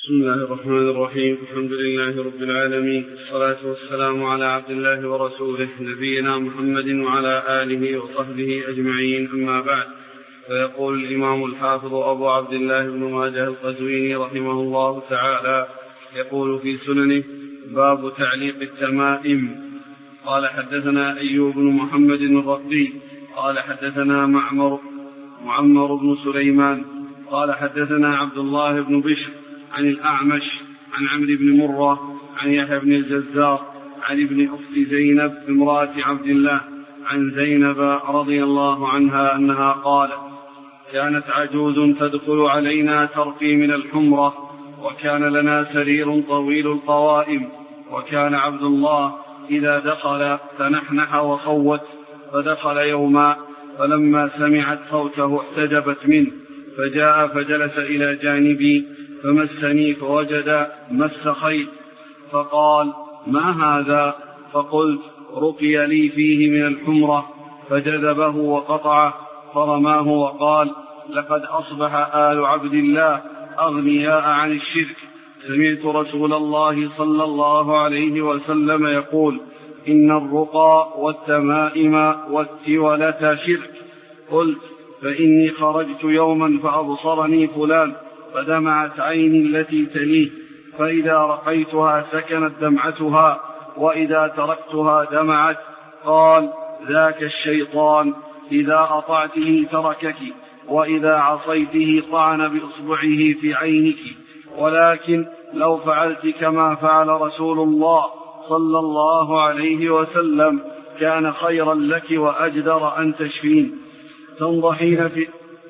بسم الله الرحمن الرحيم. الحمد لله رب العالمين، والصلاة والسلام على عبد الله ورسوله نبينا محمد وعلى آله وصحبه أجمعين، أما بعد. فيقول الإمام الحافظ أبو عبد الله بن ماجه القزويني رحمه الله تعالى يقول في سننه: باب تعليق التمائم. قال: حدثنا أيوب بن محمد الرقي قال: حدثنا معمر بن سليمان قال: حدثنا عبد الله بن بشر عن الأعمش عن عمرو بن مرة عن يحيى بن الجزار عن ابن أخت زينب امرأة عبد الله عن زينب رضي الله عنها أنها قالت: كانت عجوز تدخل علينا ترقي من الحمرة، وكان لنا سرير طويل القوائم، وكان عبد الله إذا دخل تنحنح وصوت، فدخل يوما فلما سمعت صوته احتجبت منه، فجاء فجلس إلى جانبي فمسني فوجد مس خيط، فقال: ما هذا؟ فقلت: رقي لي فيه من الحمرة، فجذبه وقطعه فرماه وقال: لقد أصبح آل عبد الله أغنياء عن الشرك. سمعت رسول الله صلى الله عليه وسلم يقول: إن الرقى والتمائم والتولة شرك. قلت: فإني خرجت يوما فأبصرني فلان فدمعت عيني التي تليه، فإذا رقيتها سكنت دمعتها، وإذا تركتها دمعت. قال: ذاك الشيطان، إذا أطعته تركك، وإذا عصيته طعن بإصبعه في عينك، ولكن لو فعلت كما فعل رسول الله صلى الله عليه وسلم كان خيرا لك وأجدر أن تشفين. تنضحين في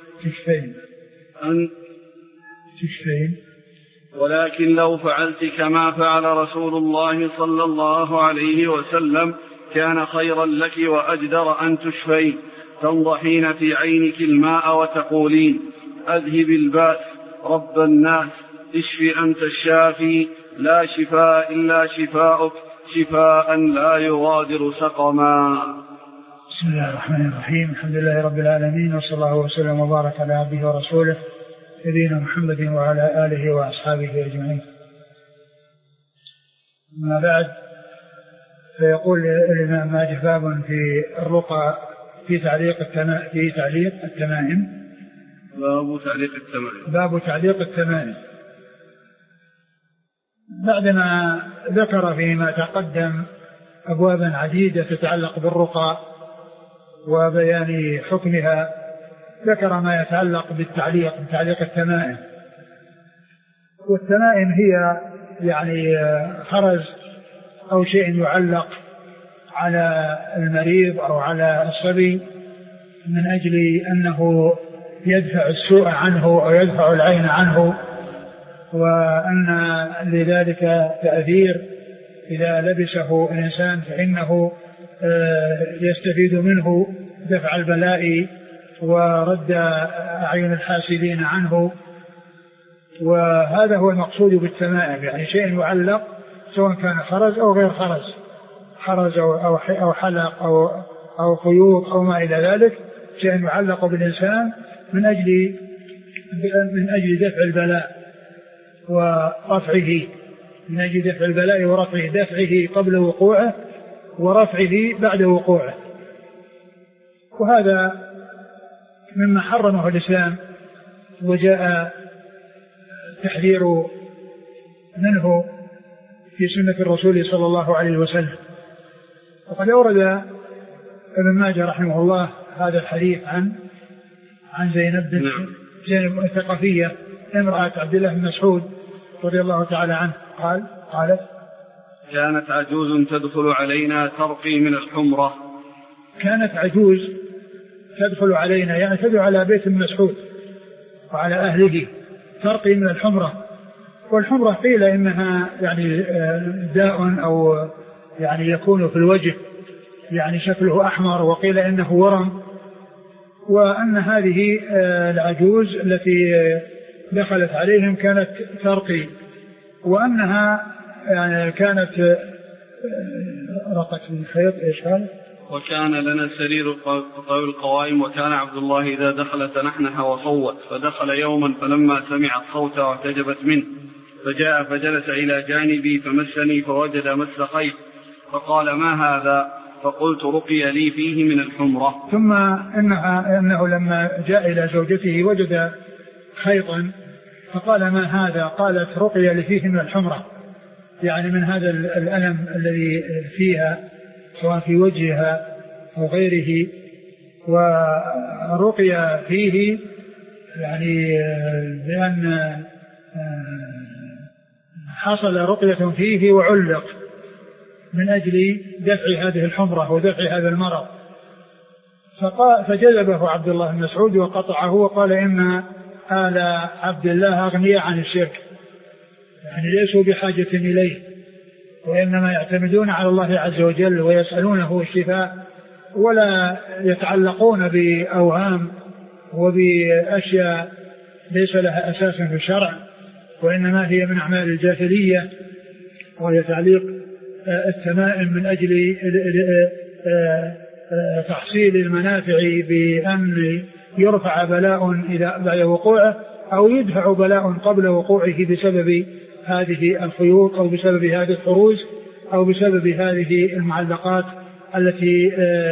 تشفين، ولكن لو فعلت كما فعل رسول الله صلى الله عليه وسلم كان خيرا لك وأجدر أن تشفين. تنضحين في عينك الماء وتقولين: أذهب الباس رب الناس، اشف أنت الشافي، لا شفاء إلا شفاؤك، شفاء لا يغادر سقما. بسم الله الرحمن الرحيم. الحمد لله رب العالمين، وصلى الله وسلم وبارك على عبده ورسوله نبينا محمد وعلى آله وأصحابه أجمعين. ما بعد، فيقول الإمام ماجه: باب في الرقى في تعليق التمائم. باب تعليق التمائم. بعدما ذكر فيما تقدم أبوابا عديدة تتعلق بالرقى وبيان حكمها، ذكر ما يتعلق بتعليق التمائم. والتمائم هي يعني خرز أو شيء يعلق على المريض أو على الصبي من أجل أنه يدفع السوء عنه أو يدفع العين عنه، وأن لذلك تأثير إذا لبسه الإنسان فإنه يستفيد منه دفع البلاء ورد أعين الحاسدين عنه. وهذا هو المقصود بالتمائم، يعني شيء يعلق سواء كان خرز أو غير خرز أو حلق أو خيوط أو ما إلى ذلك، شيء يعلق بالإنسان من أجل دفع البلاء ورفعه، من أجل دفع البلاء ورفعه، دفعه قبل وقوعه ورفعه بعد وقوعه. وهذا مما حرمه الإسلام وجاء تحذير منه في سنة الرسول صلى الله عليه وسلم. وقد أورد ابن ماجه رحمه الله هذا الحديث عن زينب الثقفية امرأة عبد الله بن مسعود رضي الله تعالى عنه قالت: كانت عجوز تدخل علينا ترقي من الحمرة. كانت عجوز تدخل علينا، يعني تدخل على بيت مسعود وعلى أهله، ترقي من الحمرة. والحمرة قيل إنها يعني داء أو يعني يكون في الوجه، يعني شكله أحمر، وقيل إنه ورم. وأن هذه العجوز التي دخلت عليهم كانت ترقي، وأنها يعني كانت رقت من خيط. إيش هذا؟ وكان لنا سرير طويل القوائم، وكان عبد الله إذا دخل تنحنح وصوت، فدخل يوما فلما سمعت صوته اعتجبت منه، فجاء فجلس إلى جانبي فمسني فوجد مس خيط فقال ما هذا؟ فقلت رقي لي فيه من الحمرة. ثم إنه لما جاء إلى زوجته وجد خيطا فقال ما هذا؟ قالت رقي لي فيه من الحمرة، يعني من هذا الألم الذي فيها سواء في وجهها أو غيره. ورقي فيه يعني بأن حصل رقية فيه وعلق من أجل دفع هذه الحمرة ودفع هذا المرض. فجذبه عبد الله بن مسعود وقطعه وقال إن آل عبد الله أغنياء عن الشرك، يعني ليسوا بحاجة إليه، وإنما يعتمدون على الله عز وجل ويسألونه الشفاء، ولا يتعلقون بأوهام وبأشياء ليس لها أساس في الشرع، وإنما هي من أعمال الجاهلية، وهي تعليق التمائم من أجل تحصيل المنافع بأن يرفع بلاء إذا بعد وقوعه أو يدفع بلاء قبل وقوعه بسبب هذه الخيوط أو بسبب هذه الحروز أو بسبب هذه المعلقات التي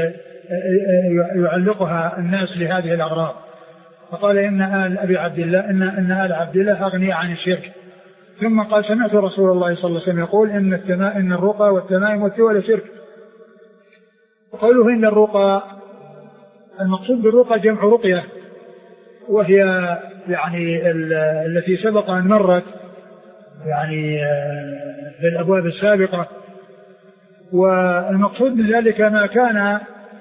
يعلقها الناس لهذه الأغراض. فقال إن آل أبي عبد الله إن آل عبد الله أغنياء عن الشرك. ثم قال سمعت رسول الله صلى الله عليه وسلم يقول إن الرقى والتمائم والتولى شرك. وقوله إن الرقى المقصود بالرقى جمع رقية، وهي يعني التي سبق أن مرت يعني في الأبواب السابقة. والمقصود من ذلك ما كان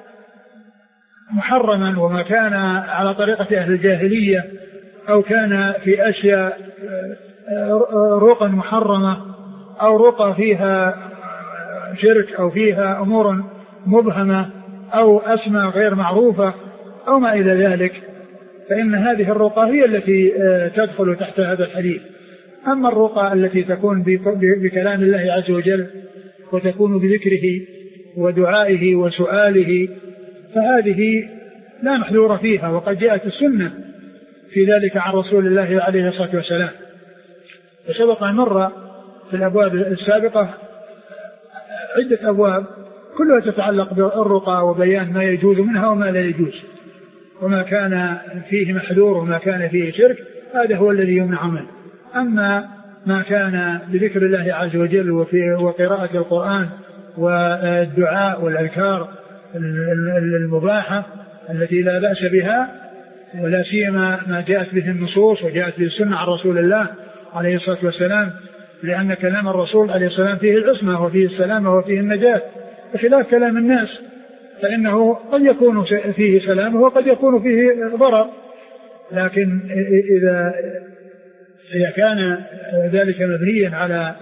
محرما وما كان على طريقة أهل الجاهلية أو كان في أشياء رقى محرمة أو رقى فيها شرك أو فيها أمور مبهمة أو أسماء غير معروفة أو ما إلى ذلك، فإن هذه الرقى هي التي تدخل تحت هذا الحديث. أما الرقى التي تكون بكلام الله عز وجل وتكون بذكره ودعائه وسؤاله فهذه لا محذور فيها، وقد جاءت السنة في ذلك عن رسول الله عليه الصلاة والسلام. وسبق أن مر في الأبواب السابقة عدة أبواب كلها تتعلق بالرقى وبيان ما يجوز منها وما لا يجوز، وما كان فيه محذور وما كان فيه شرك هذا هو الذي يمنع منه. أما ما كان بذكر الله عز وجل وقراءة القرآن والدعاء والأذكار المباحة التي لا بأس بها، ولا سيما ما جاءت به النصوص وجاءت به السنة عن رسول الله عليه الصلاة والسلام، لأن كلام الرسول عليه السلام فيه العصمة وفيه السلامة وفيه النجاة، بخلاف كلام الناس فإنه قد يكون فيه سلامة وقد يكون فيه ضرر. لكن إذا كان ذلك مبنيا على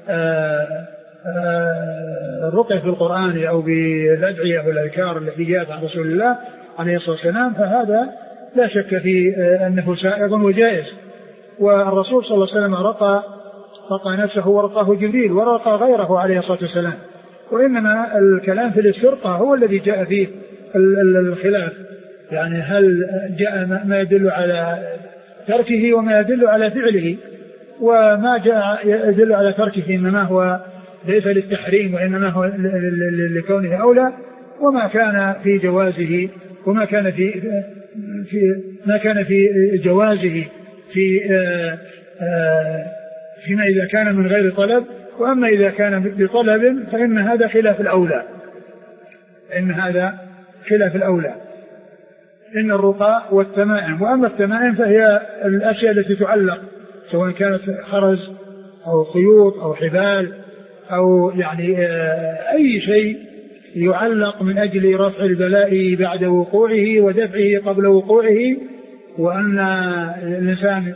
الرقية في القرآن أو بالأدعية والأذكار التي جاءت عن رسول الله عليه الصلاة والسلام فهذا لا شك في أنه سائغ وجائز. والرسول صلى الله عليه وسلم رقى نفسه ورقاه جبريل ورقى غيره عليه الصلاة والسلام، وإنما الكلام في الاسترقاء هو الذي جاء فيه الخلاف، يعني هل جاء ما يدل على تركه وما يدل على فعله، وما جاء يدل على تركه إنما هو ليس للتحريم وإنما هو لكونه أولى، وما كان في جوازه وما كان في جوازه فيما إذا كان من غير طلب، وأما إذا كان بطلب فإن هذا خلاف الأولى. إن الرقى والتمائم. وأما التمائم فهي الأشياء التي تعلق سواء كانت خرز أو خيوط أو حبال أو يعني أي شيء يعلق من أجل رفع البلاء بعد وقوعه ودفعه قبل وقوعه، وأن الإنسان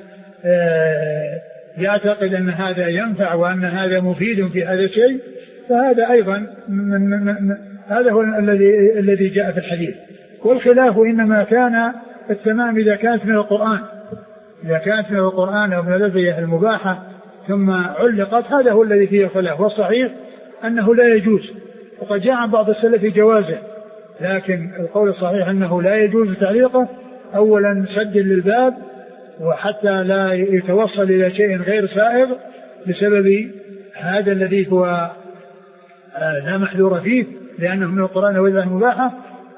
يعتقد أن هذا ينفع وأن هذا مفيد في هذا الشيء، فهذا أيضا هذا هو الذي جاء في الحديث. والخلاف إنما كان التمام إذا كانت من القرآن أو من الأدعية المباحة ثم علقت، هذا هو الذي فيه خلاف. والصحيح أنه لا يجوز، وقد جاء عن بعض السلف جوازه، لكن القول الصحيح أنه لا يجوز تعليقه، أولا سد للباب وحتى لا يتوصل إلى شيء غير سائغ، بسبب هذا الذي هو لا محذور فيه لأنه من القرآن وإذا المباحة،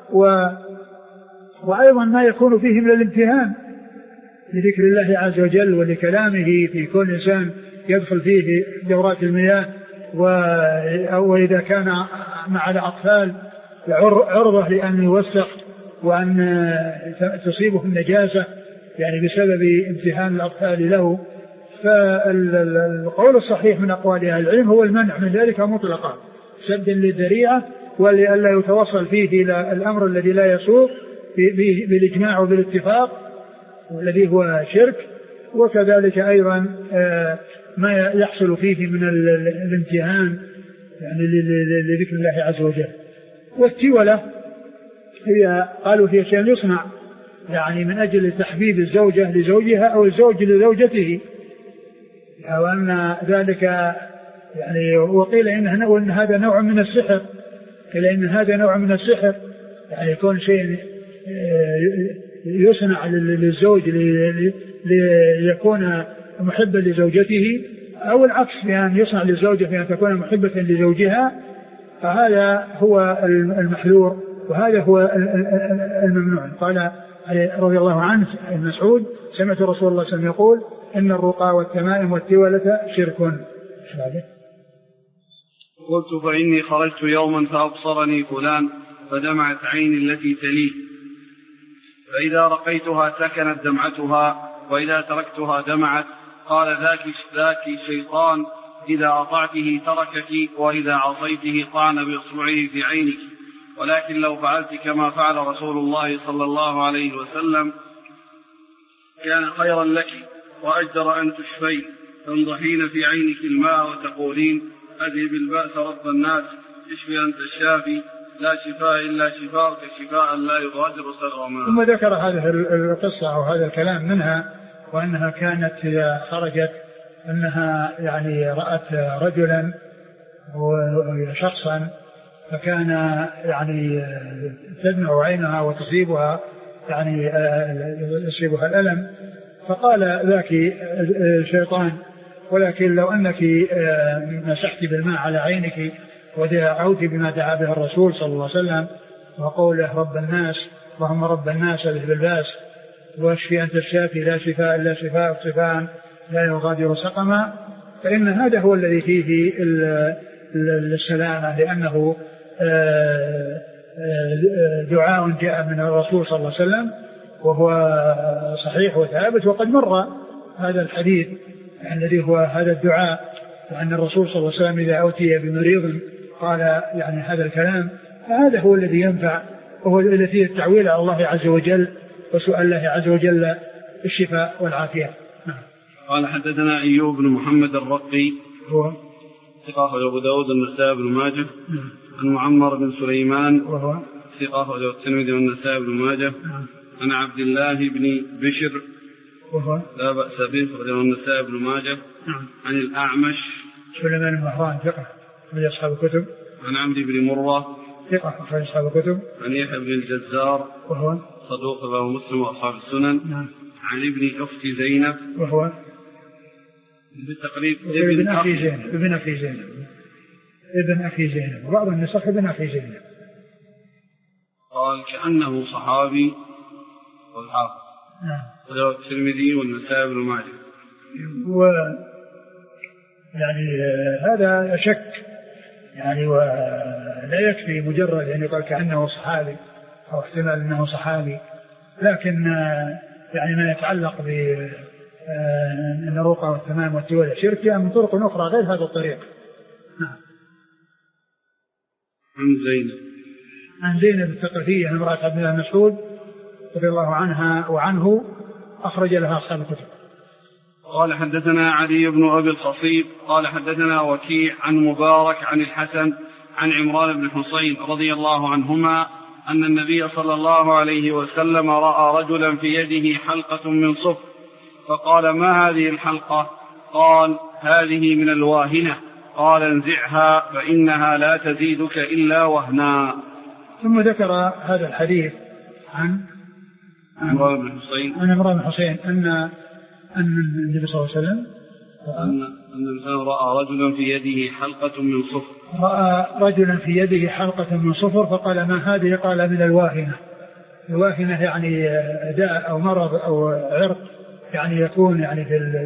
وأيضا ما يكون فيه من الامتهان لذكر الله عز وجل ولكلامه في كل إنسان يدخل فيه دورات المياه، وإذا كان مع الأطفال عرضة لأن يوسخ وأن تصيبه النجاسة يعني بسبب امتهان الأطفال له. فالقول الصحيح من أقوال أهل العلم هو المنع من ذلك مطلقا سدا للذريعة ولئلا يتوصل فيه إلى الأمر الذي لا يسوق بالإجماع وبالاتفاق والذي هو شرك، وكذلك أيضا ما يحصل فيه من الامتهان يعني لذكر الله عز وجل. والتولة هي قالوا هي شيء يصنع يعني من أجل تحبيب الزوجة لزوجها أو الزوج لزوجته، أو أن ذلك يعني وقيل إن هذا نوع من السحر، قيل إن هذا نوع من السحر يعني يكون شيء يصنع للزوج ليكون محبا لزوجته، أو العكس بأن يصنع للزوجة بأن تكون محبة لزوجها، فهذا هو المحذور وهذا هو الممنوع. قال رضي الله عنه ابن مسعود سمعت رسول الله صلى الله عليه وسلم يقول إن الرقى والتمائم والتولة شرك. قلت فإني خرجت يوما فأبصرني فلان فدمعت عيني التي تليه، فإذا رقيتها سكنت دمعتها وإذا تركتها دمعت. قال ذاك شيطان إذا أطعته تركك وإذا عصيته طعن بإصبعه في عينك، ولكن لو فعلت كما فعل رسول الله صلى الله عليه وسلم كان خيرا لك وأجدر أن تشفين، تنضحين في عينك الماء وتقولين أذهب البأس رب الناس اشفي أنت الشافي لا شفاء إلا شفاءك شفاء لا يغادر سقما. ثم ذكر هذه القصة أو هذا الكلام منها، وأنها كانت إذا خرجت أنها يعني رأت رجلا وشخصا فكان يعني تدمع عينها وتصيبها يعني يصيبها الألم، فقال ذاك الشيطان ولكن لو أنك مسحت بالماء على عينك ودعوت بما دعا به الرسول صلى الله عليه وسلم وقوله رب الناس اللهم رب الناس اذهب الباس واشفي أنت الشافي لا شفاء إلا شفاء شفاء لا يغادر سقما، فإن هذا هو الذي فيه السلامة، لأنه دعاء جاء من الرسول صلى الله عليه وسلم وهو صحيح وثابت، وقد مر هذا الحديث الذي هو هذا الدعاء، وأن الرسول صلى الله عليه وسلم إذا أوتي بمريض قال يعني هذا الكلام، فهذا هو الذي ينفع وهو الذي فيه التعويل على الله عز وجل وسؤال الله عز وجل الشفاء والعافية. قال حدثنا أيوب بن محمد الرقي هو ثقة أبو داود النسائي بن ماجه عن معمر بن سليمان وهو ثقة الترمذي والنسائي بن ماجه عن عبد الله بن بشر وهو لا بأس به أخرجه النسائي بن ماجه عن الأعمش سليمان بن مهران ثقة من أصحاب الكتب عن عمرو بن مرة ثقة من أصحاب الكتب عن يحيى بن الجزار وهو صدوق رواه مسلم وأصحاب السنن عن ابن أخت زينب وهو بالتقريب ابن أخي زينب وبعض النسخ ابن أخي زينب. قال كأنه صحابي والحافظ وله الترمذي والنسائي بن ماجه. يعني هذا شك يعني ولا يكفي مجرد يعني قال كأنه صحابي أو احتمال أنه صحابي، لكن يعني ما يتعلق بأن الرقى والتمام والتولى شرك يعني من طرق أخرى غير هذا الطريق. عن زينب الثقفية امرأة عبد الله مسعود رضي الله عنها وعنه أخرج لها أصحاب الكتب. قال حدثنا علي بن أبي الخصيب قال حدثنا وكيع عن مبارك عن الحسن عن عمران بن حسين رضي الله عنهما أن النبي صلى الله عليه وسلم رأى رجلا في يده حلقة من صفر فقال ما هذه الحلقة؟ قال هذه من الواهنة. قال انزعها فإنها لا تزيدك إلا وهنا. ثم ذكر هذا الحديث عن عمران بن حسين أن النبي صلى الله عليه وسلم أن الإنسان رأى رجلا في يده حلقة من صفر. رأى رجلا في يده حلقة من صفر فقال ما هذه؟ قال من الواهنة. الواهنة يعني داء أو مرض أو عرق يعني يكون يعني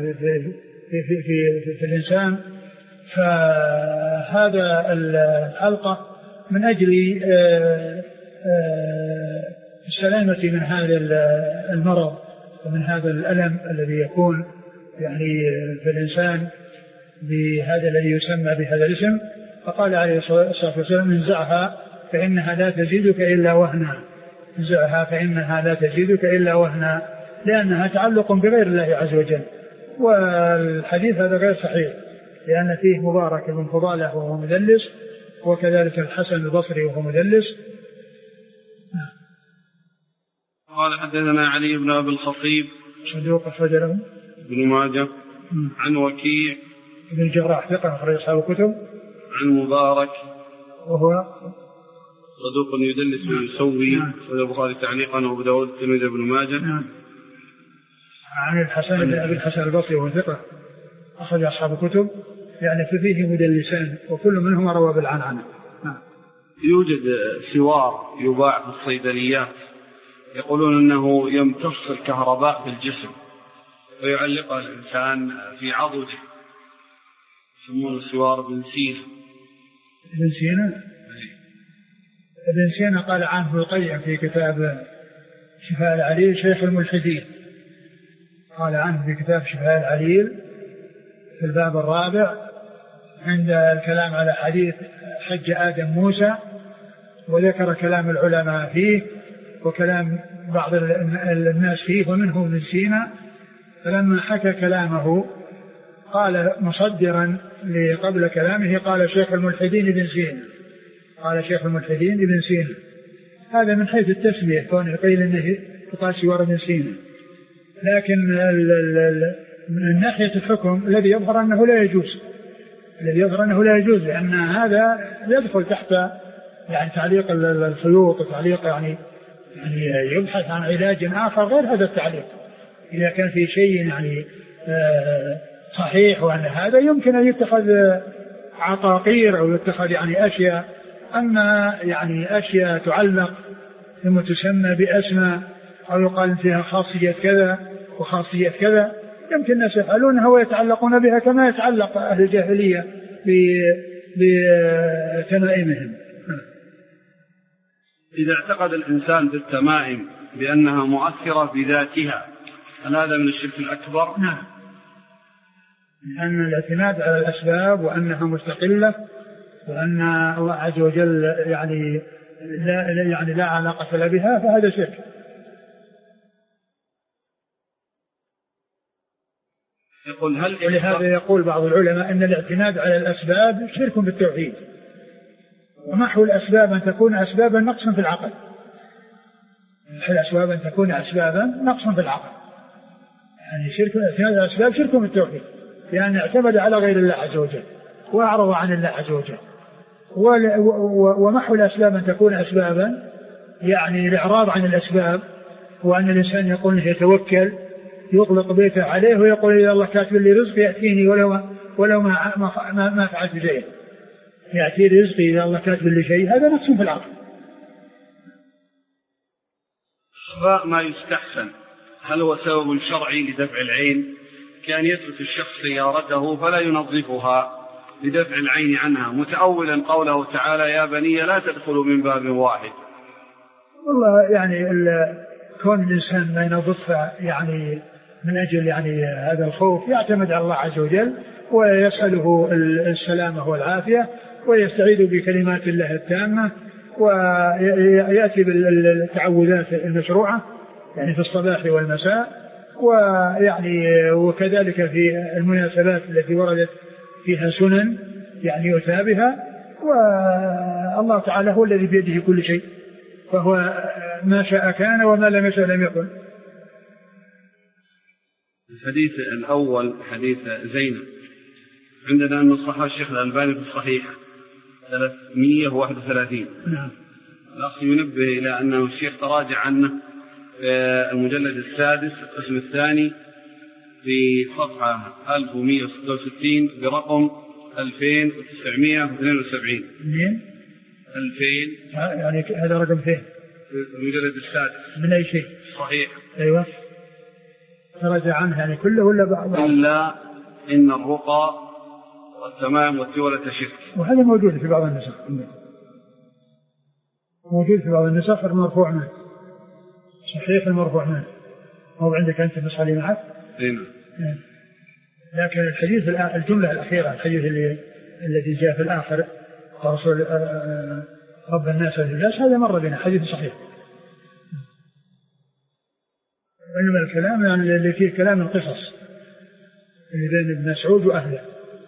في الإنسان. فهذا الحلقة من أجل السلامة من هذا المرض ومن هذا الألم الذي يكون يعني في الإنسان بهذا الذي يسمى بهذا الاسم. فقال عليه الصلاة والسلام انزعها فإنها لا تزيدك إلا وهنا. انزعها فإنها لا تزيدك إلا وهنا، لأنها تعلق بغير الله عز وجل. والحديث هذا غير صحيح لأن فيه مبارك بن فضالة وهو مدلس، وكذلك الحسن البصري وهو مدلس. قال حدثنا علي بن أبي الخطيب صدوق أخرج له ابن ماجه عن وكيع بن الجراح ثقة أخرج أصحاب الكتب عن مبارك وهو صدوق يدلس ويسوي أخرج البخاري تعليقا وأبو داود والترمذي وابن ماجه عن الحسن بن أبي الحسن البصري وهو ثقة أخرج أصحاب الكتب، يعني فيه مدلسان وكل منهما روى بالعنعنة. يوجد سوار يباع في الصيدليات يقولون أنه يمتص الكهرباء في الجسم ويعلقها الإنسان في عضده، يسمونه سوار ابن سينا. ابن سينا؟ ابن سينا قال عنه ابن القيم في كتاب شفاء العليل شيخ الملحدين، قال عنه في كتاب شفاء العليل في الباب الرابع عند الكلام على حديث حج آدم موسى، وذكر كلام العلماء فيه وكلام بعض الناس فيه ومنهم ابن سينا. فلما حكى كلامه قال مصدرا لقبل كلامه قال شيخ الملحدين ابن سينا، قال شيخ الملحدين ابن سينا. هذا من حيث التسمية كونه قيل انه يقال سوار ابن سينا، لكن من ناحية الحكم الذي يظهر أنه لا يجوز، الذي يظهر أنه لا يجوز، لأن هذا يدخل تحت يعني تعليق الخيوط وتعليق يعني يبحث عن علاج آخر غير هذا التعليق. إذا كان في شيء يعني صحيح وأن هذا يمكن أن يتخذ عقاقير أو يتخذ يعني أشياء، أما يعني أشياء تعلق ثم تسمى بأسماء أو يقال فيها خاصية كذا وخاصية كذا يمكن الناس يفعلونها ويتعلقون بها كما يتعلق أهل الجاهلية بتمائمهم. إذا اعتقد الإنسان بالتمائم بأنها مؤثرة بذاتها هل هذا من الشرك الأكبر؟ نعم، لأن الاعتماد على الأسباب وأنها مستقلة وأن الله عز وجل يعني لا علاقة له بها فهذا شرك. ولهذا يقول بعض العلماء أن الاعتماد على الأسباب شرك بالتوحيد، ومحو الأسباب أن تكون أسبابا نقصا في العقل، محو الأسباب أن تكون أسبابا نقصا في العقل، يعني شرك اعتماد على الأسباب شرك بالتوحيد، لأن اعتمد على غير الله عز وجل وأعرض عن الله عز وجل. ومحو الأسباب أن تكون أسبابا يعني الإعراض عن الأسباب، وأن الإنسان يقول يتوكل يغلق بيته عليه ويقول إذا الله كاتب لي رزق يأتيني ولو ما فعلت شيء، يأتي رزقي إذا الله كاتب لي شيء، هذا نقص في العقل. إخفاء ما يستحسن هل هو سبب شرعي لدفع العين؟ كان يترك الشخص سيارته فلا ينظفها لدفع العين عنها متأولا قوله تعالى يا بني لا تدخلوا من باب واحد. والله يعني كون الإنسان ما ينظفها يعني من أجل يعني هذا الخوف يعتمد على الله عز وجل ويسأله السلامة والعافية ويستعيذ بكلمات الله التامة ويأتي بالتعوذات المشروعة يعني في الصباح والمساء، ويعني وكذلك في المناسبات التي وردت فيها سنن يعني يؤتى بها، والله تعالى هو الذي بيده كل شيء، فهو ما شاء كان وما لم يشاء لم يكن. الحديث الأول حديث زينب عندنا أن الصحابة الشيخ الألباني في الصحيح 331. نعم. الأخ ينبه إلى أنه الشيخ تراجع عنه المجلد السادس القسم الثاني في صفحة 1166 برقم 2972. منين؟ 2000. يعني هذا رقم فين؟ المجلد السادس. من أي شيء؟ صحيح. أيوة. ترجع عنه يعني كله ولا بعض؟ إلا إن الرقى والتمام والتولة شرك. وهذا موجود في بعض النسخ. موجود في بعض النسخ المرفوع منه. صحيح المرفوع منه. هو عندك أنت النسخة اللي معك؟ هنا. لكن الحديث الجملة الأخيرة الحديث الذي جاء في الآخر رسول رب الناس والناس هذا مر بنا حديث صحيح. وإنما الكلام يعني اللي فيه كلام القصص اللي بين ابن مسعود وأهله.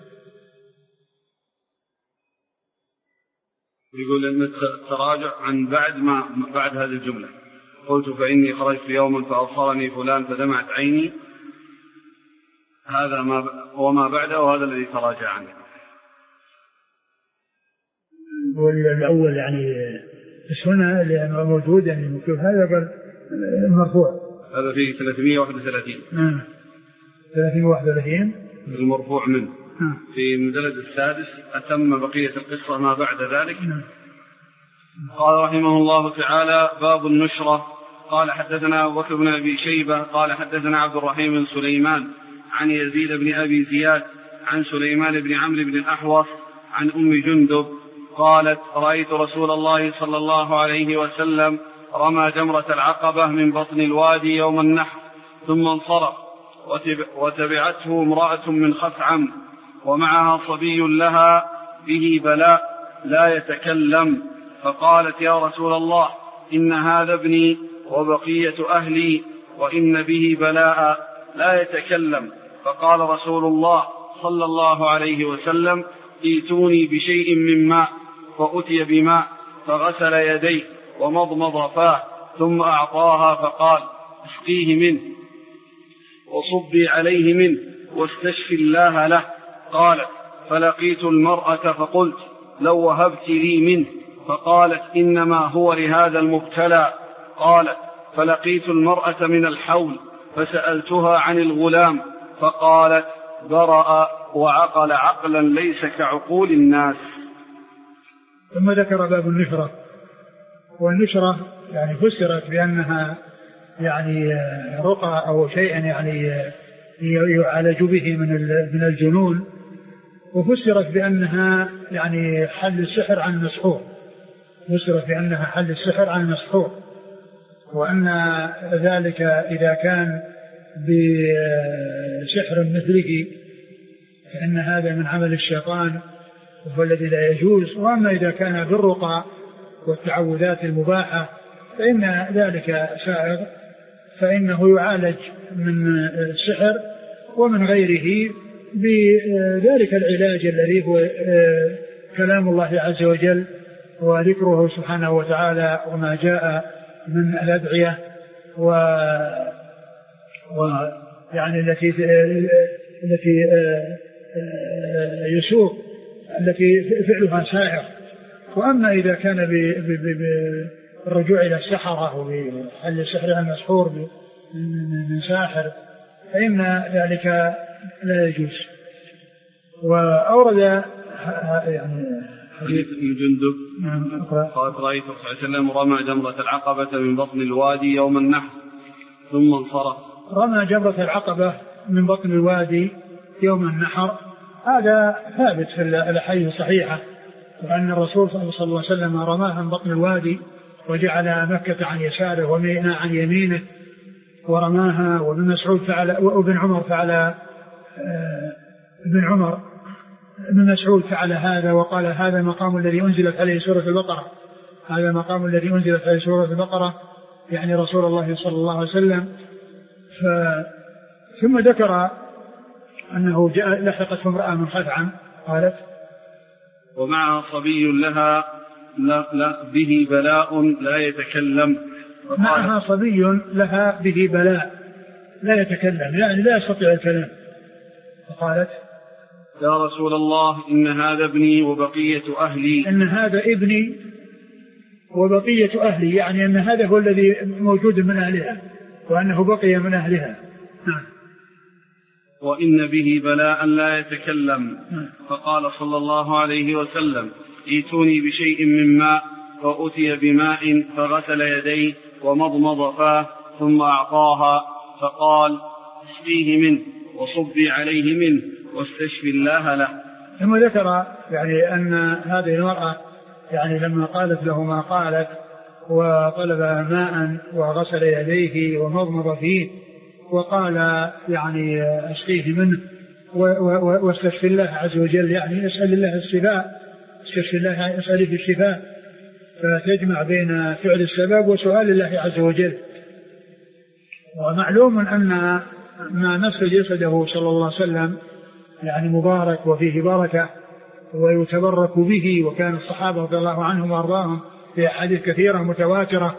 يقول أن التراجع عن بعد هذه الجملة. قلت فإني خرجت يوما فأبصرني فلان فدمعت عيني. هذا وما بعده وهذا الذي تراجع عنه. والأول يعني السنة اللي موجود يعني مكتوب هذا قال المرفوع. هذا فيه 331. 331 المرفوع منه. في المجلد السادس أتم بقية القصة ما بعد ذلك. قال رحمه الله تعالى باب النشرة. قال حدثنا أبو بكر بن أبي شيبة قال حدثنا عبد الرحيم بن سليمان عن يزيد بن أبي زياد عن سليمان بن عمرو بن الأحوص عن أم جندب قالت رأيت رسول الله صلى الله عليه وسلم رمى جمرة العقبة من بطن الوادي يوم النحر ثم انصرف وتبعته امرأة من خثعم ومعها صبي لها به بلاء لا يتكلم فقالت يا رسول الله إن هذا ابني وبقية أهلي وإن به بلاء لا يتكلم. فقال رسول الله صلى الله عليه وسلم ائتوني بشيء من ماء فأتي بماء فغسل يديه ومضمض فاه ثم أعطاها فقال اسقيه منه وصبي عليه منه واستشفي الله له. قالت فلقيت المرأة فقلت لو وهبت لي منه فقالت إنما هو لهذا المبتلى. قالت فلقيت المرأة من الحول فسألتها عن الغلام فقالت برأ وعقل عقلا ليس كعقول الناس. ثم ذكر باب النشرة. والنشرة يعني فسرت بأنها يعني رقى أو شيئا يعني يعالج به من الجنون، وفسرت بأنها يعني حل السحر عن المسحور. فسرت بأنها حل السحر عن المسحور، وأن ذلك إذا كان بسحر مثله فإن هذا من عمل الشيطان وهو الذي لا يجوز. وأما إذا كان بالرقى والتعوذات المباحة فإن ذلك سائغ، فإنه يعالج من السحر ومن غيره بذلك العلاج الذي هو كلام الله عز وجل وذكره سبحانه وتعالى وما جاء من الأدعية ويعني التي يسوق التي فعلها سائر. وأما إذا كان بالرجوع إلى السحرة وبحل السحر المسحور من ساحر فإن ذلك لا يجوز. وأورد يعني حديث ابن جندب قال رأيت صلى الله عليه وسلم رمى جمرة العقبة من بطن الوادي يوم النحر ثم انصرف. رمى جمرة العقبة من بطن الوادي يوم النحر هذا ثابت في الأحاديث الصحيحة، وأن الرسول صلى الله عليه وسلم رماها من بطن الوادي وجعل مكة عن يساره وميناء عن يمينه ورماها. وابن مسعود فعل وابن عمر فعل ابن مسعود فعل هذا وقال هذا مقام الذي أنزلت عليه سورة البقرة. هذا مقام الذي أنزلت عليه سورة البقرة يعني رسول الله صلى الله عليه وسلم. ثم ذكر أنه لحقته امرأة من خثعم قالت ومعها صبي لها لا به بلاء لا يتكلم. معها صبي لها به بلاء لا يتكلم يعني لا يستطيع الكلام. فقالت يا رسول الله إن هذا ابني وبقية أهلي. إن هذا ابني وبقية أهلي يعني أن هذا هو الذي موجود من أهلها وأنه بقي من أهلها. نعم. وإن به بلاء لا يتكلم. فقال صلى الله عليه وسلم: ائتوني بشيء من ماء، فأتي بماء فغسل يديه ومضمض فاه ثم أعطاها، فقال: اسقيه منه وصبي عليه منه واستشفي الله له. ثم ذكر يعني أن هذه المرأة يعني لما قالت له ما قالت وطلب ماء وغسل يديه ومضمض فيه وقال يعني اسقيه منه واستشفي الله عز وجل، يعني يسأل الله الشفاء، استشفي الله يسأله الشفاء، فتجمع بين فعل السبب وسؤال الله عز وجل. ومعلوم أن ما مس جسده صلى الله عليه وسلم يعني مبارك وفيه بركة ويتبرك به، وكان الصحابة رضي الله عنهم وارضاهم في أحاديث كثيرة متواترة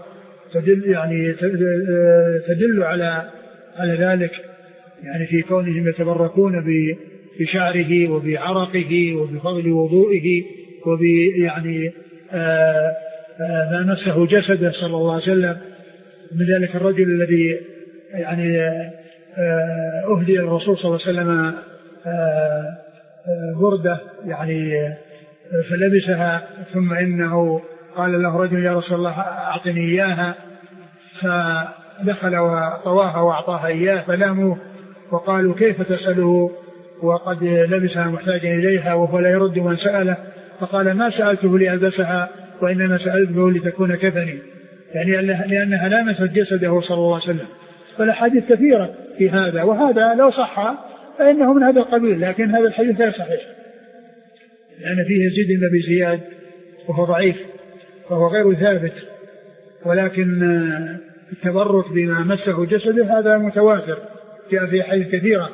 تدل على ذلك، يعني في كونهم يتبركون بشعره وبعرقه وبفضل وضوئه وبيعني ما مسه جسده صلى الله عليه وسلم. من ذلك الرجل الذي يعني أهدي الرسول صلى الله عليه وسلم بردة يعني فلبسها، ثم إنه قال له رجل: يا رسول الله أعطني إياها، فدخل وطواها وأعطاها إياه، فلاموه وقالوا: كيف تسأله وقد لبسها محتاجا إليها وهو لا يرد من سأله؟ فقال: ما سألته لألبسها وإنما سألته لتكون كفني، يعني لأنها لامست جسده صلى الله عليه وسلم. فالأحاديث كثيرة في هذا، وهذا لو صح فإنه من هذا القبيل، لكن هذا الحديث لا صحيح لأن فيه يزيد بن أبي زياد وهو ضعيف فهو غير ثابت، ولكن التبرك بما مسه جسده هذا متواتر، جاء في أحاديث كثيرة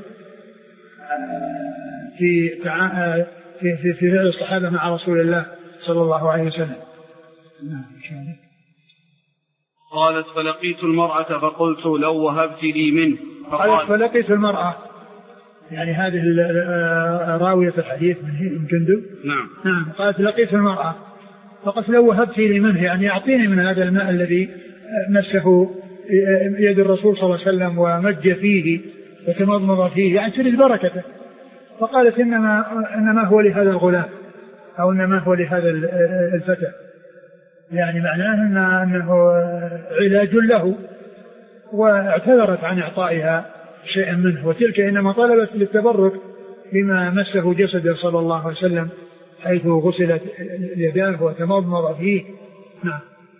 في فعل الصحابة مع رسول الله صلى الله عليه وسلم. قالت: فلقيت المرأة فقلت: لو وهبت لي منه. قالت: فلقيت المرأة، يعني هذه راوية الحديث من جندب. نعم. قالت: لقيت المرأة فقلت: لو وهبت لي منه، يعني أعطيني من هذا الماء الذي مسه يد الرسول صلى الله عليه وسلم ومج فيه وتمضمض فيه، يعني تريد بركته. فقالت: إنما هو لهذا الغلام، أو إنما هو لهذا الفتى، يعني معناه أنه علاج له، واعتذرت عن إعطائها شيئا منه، وتلك إنما طلبت للتبرك بما مسه جسده صلى الله عليه وسلم حيث غسلت يداه وتمضمض فيه. نعم.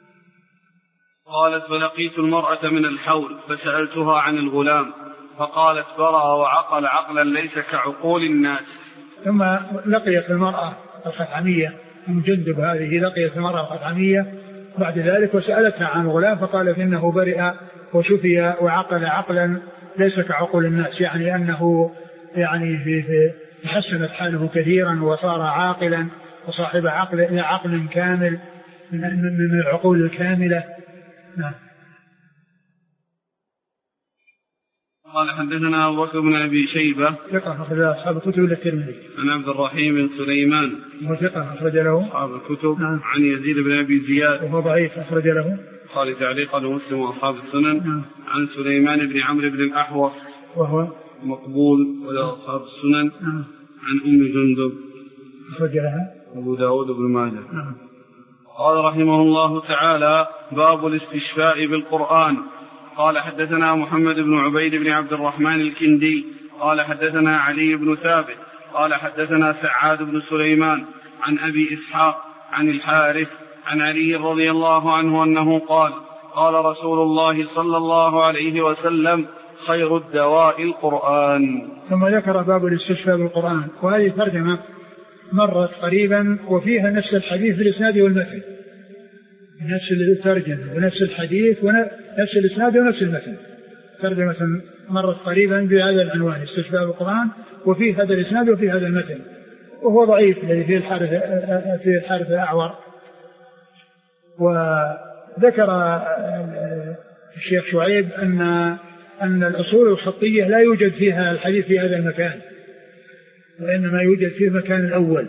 قالت: فلقيت المرأة من الحول فسألتها عن الغلام، فقالت: برأ وعقل عقلا ليس كعقول الناس. ثم لقيت المرأة الخثعمية من جندب، هذه لقيت المرأة الخثعمية بعد ذلك وسألتها عن الغلام، فقالت: إنه برئ وشفي وعقل عقلا ليس كعقول الناس، يعني أنه يعني في تحسنت حاله كثيرا وصار عاقلا وصاحب عقل كامل من العقول الكاملة. نعم. قال: حدثنا أبو بكر بن أبي شيبة ثقة أخرج له أصحاب الكتب إلا الترمذي. عن عبد الرحيم بن سليمان وثقة أخرج له أصحاب الكتب. نعم. عن يزيد بن أبي زياد وهو ضعيف أخرج له قال تعليقا مسلم وأصحاب السنن. نعم. عن سليمان بن عمرو بن الأحوص وهو مقبول وله أصحاب السنن. نعم. عن أم جندب أخرج لها أبو داود بن ماجه. نعم. قال رحمه الله تعالى: باب الاستشفاء بالقرآن. قال: حدثنا محمد بن عبيد بن عبد الرحمن الكندي قال: حدثنا علي بن ثابت قال: حدثنا سعاد بن سليمان عن أبي إسحاق عن الحارث عن علي رضي الله عنه أنه قال: قال رسول الله صلى الله عليه وسلم: خير الدواء القرآن. ثم ذكر باب الاستشفاء بالقرآن، وهذه ترجمة مرت قريبا وفيها نفس الحديث بالإسناد والمتن، نفس الترجمة ونفس الحديث ونفس الإسناد ونفس المتن، ترجمة مرت قريبا بهذا العنوان: استشفاء بالقرآن، وفي هذا الإسناد وفي هذا المتن، وهو ضعيف الذي فيه الحارث الأعور. وذكر الشيخ شعيب أن الأصول الخطية لا يوجد فيها الحديث في هذا المكان، وإنما يوجد في المكان الأول،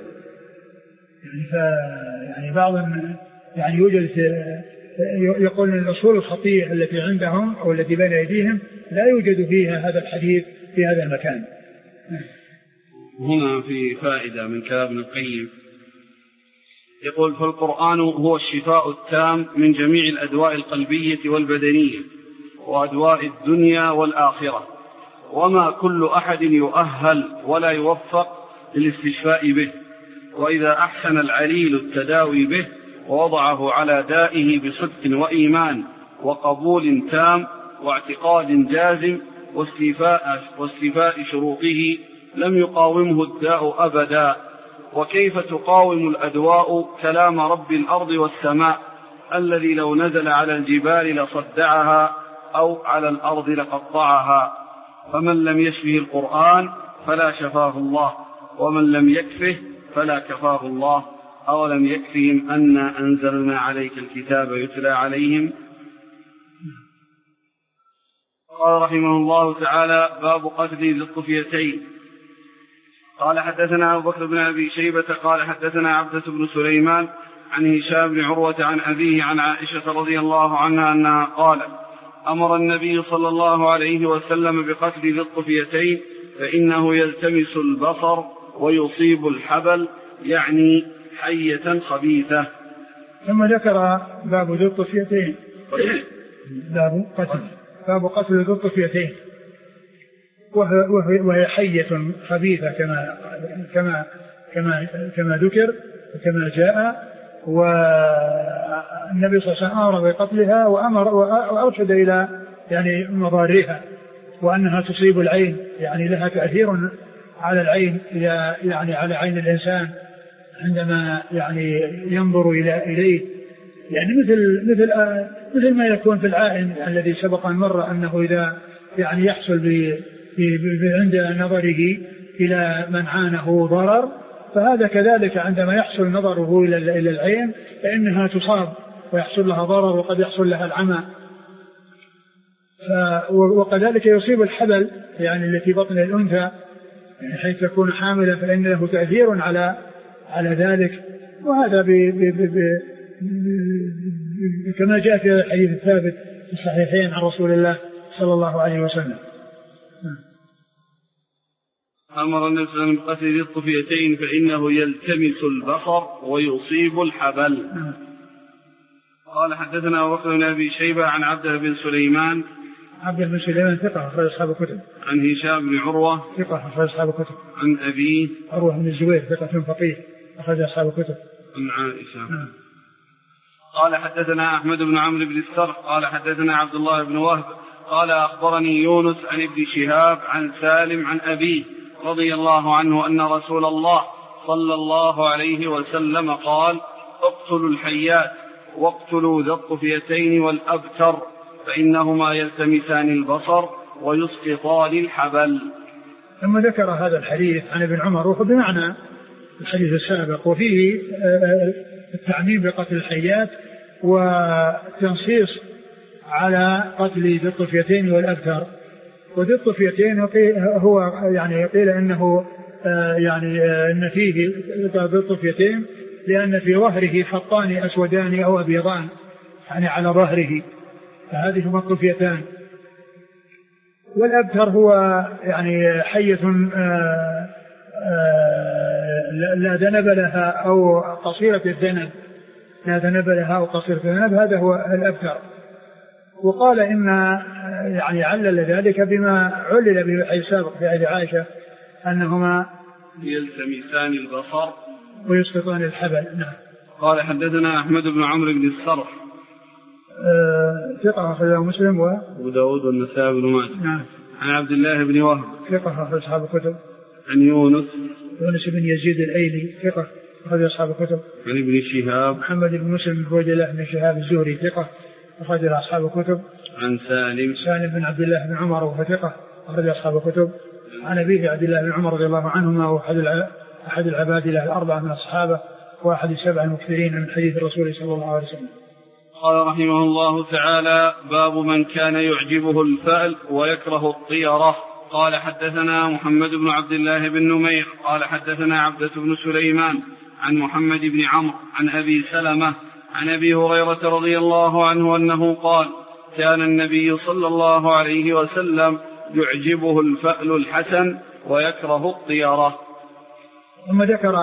يعني بعض يعني يوجد يقول أن الأصول الخطية التي عندهم أو التي بين أيديهم لا يوجد فيها هذا الحديث في هذا المكان، هنا في فائدة من كلام ابن القيم، يقول: فالقرآن هو الشفاء التام من جميع الأدواء القلبية والبدنية وأدواء الدنيا والآخرة، وما كل أحد يؤهل ولا يوفق للاستشفاء به، وإذا أحسن العليل التداوي به ووضعه على دائه بصدق وإيمان وقبول تام واعتقاد جازم واستيفاء شروطه لم يقاومه الداء أبدا. وكيف تقاوم الأدواء كلام رب الأرض والسماء الذي لو نزل على الجبال لصدعها أو على الأرض لقطعها؟ فمن لم يشفه القرآن فلا شفاه الله، ومن لم يكفه فلا كفاه الله. أولم يكفهم أنا أنزلنا عليك الكتاب يتلى عليهم. قال رحمه الله تعالى: باب قتل ذي الطفيتين. قال حدثنا أبو بكر بن أبي شيبة قال حدثنا عبدة بن سليمان عن هشام بن عروة عن أبيه عن عائشة رضي الله عنها أنها قالت: أمر النبي صلى الله عليه وسلم بقتل ذي الطفيتين فإنه يلتمس البصر ويصيب الحبل، يعني حية خبيثة. ثم ذكر باب ذي الطفيتين، باب قتل ذي الطفيتين، وهي حية خبيثة كما ذكر وكما جاء. والنبي صلى الله عليه وسلم أمر بقتلها وأرشد إلى يعني مضارها، وأنها تصيب العين، يعني لها تأثير على العين، يعني على عين الإنسان عندما يعني ينظر إليه، يعني مثل ما يكون في العائن الذي سبق أن مر أنه إذا يعني يحصل عند نظره إلى من عانه ضرر، فهذا كذلك عندما يحصل نظره إلى العين فإنها تصاب ويحصل لها ضرر وقد يحصل لها العمى. وكذلك يصيب الحبل، يعني التي بطن الأنثى، يعني حيث تكون حاملا فإن له تأثير على ذلك. وهذا كما جاء في الحديث الثابت في الصحيحين عن رسول الله صلى الله عليه وسلم. أمر النبي صلى الله عليه وسلم بقتل ذي الطفيتين فإنه يلتمس البصر ويصيب الحبل. قال حدثنا أبو بكر بن أبي شيبة عن عبده بن سليمان. عبده بن سليمان ثقة أخرج أصحاب الكتب. عن هشام بن عروة ثقة أخرج أصحاب الكتب. عن أبيه عروة بن الزبير ثقة فقيه أخرج أصحاب الكتب. عن عائشة. قال حدثنا أحمد بن عمرو بن السرح قال حدثنا عبد الله بن وهب قال أخبرني يونس عن ابن شهاب عن سالم عن أبيه رضي الله عنه أن رسول الله صلى الله عليه وسلم قال: اقتلوا الحيات واقتلوا ذا الطفيتين والأبتر فإنهما يلتمسان البصر ويسقطان الحبل. ثم ذكر هذا الحديث عن ابن عمر وهو بمعنى الحديث السابق، وفيه التعميم بقتل الحيات والتنصيص على قتل ذي الطفيتين والأبتر. وذي الطفيتين هو يعني قيل إنه يعني إن فيه ذي الطفيتين لأن في ظهره خطان أسودان أو أبيضان، يعني على ظهره، فهذه هما الطفيتان. والأبتر هو يعني حية لا ذنب لها أو قصيرة الذنب، لا ذنب لها أو قصيرة الذنب، هذا هو الأبتر. وقال إن يعني علل ذلك بما علل به الحديث السابق في حديث عائشة أنهما يلتمسان البصر ويسقطان الحبل. نعم. قال حدثنا أحمد بن عمرو بن السرح ثقة أخرجه مسلم وأبو داود والنسائي بن ماجه. نعم. عن عبد الله بن وهب ثقة أخرج أصحاب الكتب. عن يونس بن يزيد الأيلي ثقة أخرج أصحاب الكتب. عن ابن شهاب محمد بن مسلم بن الله بن شهاب الزهري ثقة أخرج أصحاب الكتب. عن سالم بن عبد الله بن عمر وهو ثقة أخرج أصحاب الكتب. عن أبيه عبد الله بن عمر رضي الله عنهما أحد العبادلة الأربعة من الصحابة وأحد السبع المكثرين من حديث الرسول صلى الله عليه وسلم. قال رحمه الله تعالى: باب من كان يعجبه الفأل ويكره الطيرة. قال حدثنا محمد بن عبد الله بن نمير قال حدثنا عبدة بن سليمان عن محمد بن عمرو عن أبي سلمة عن أبي هريرة رضي الله عنه أنه قال: كان النبي صلى الله عليه وسلم يعجبه الفأل الحسن ويكره الطيرة. ثم ذكر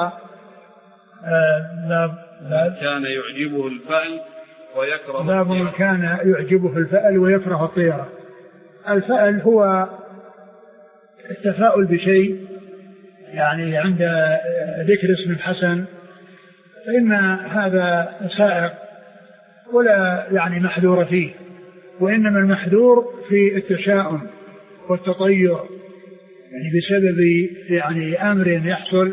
كان يعجبه الفأل ويكره باب كان يعجبه الفأل ويكره الطيرة. الفأل هو التفاؤل بشيء، يعني عند ذكر اسم حسن، فإن هذا سائق ولا يعني محذور فيه، وإنما المحذور في التشاؤم والتطير، يعني بسبب يعني أمر يحصل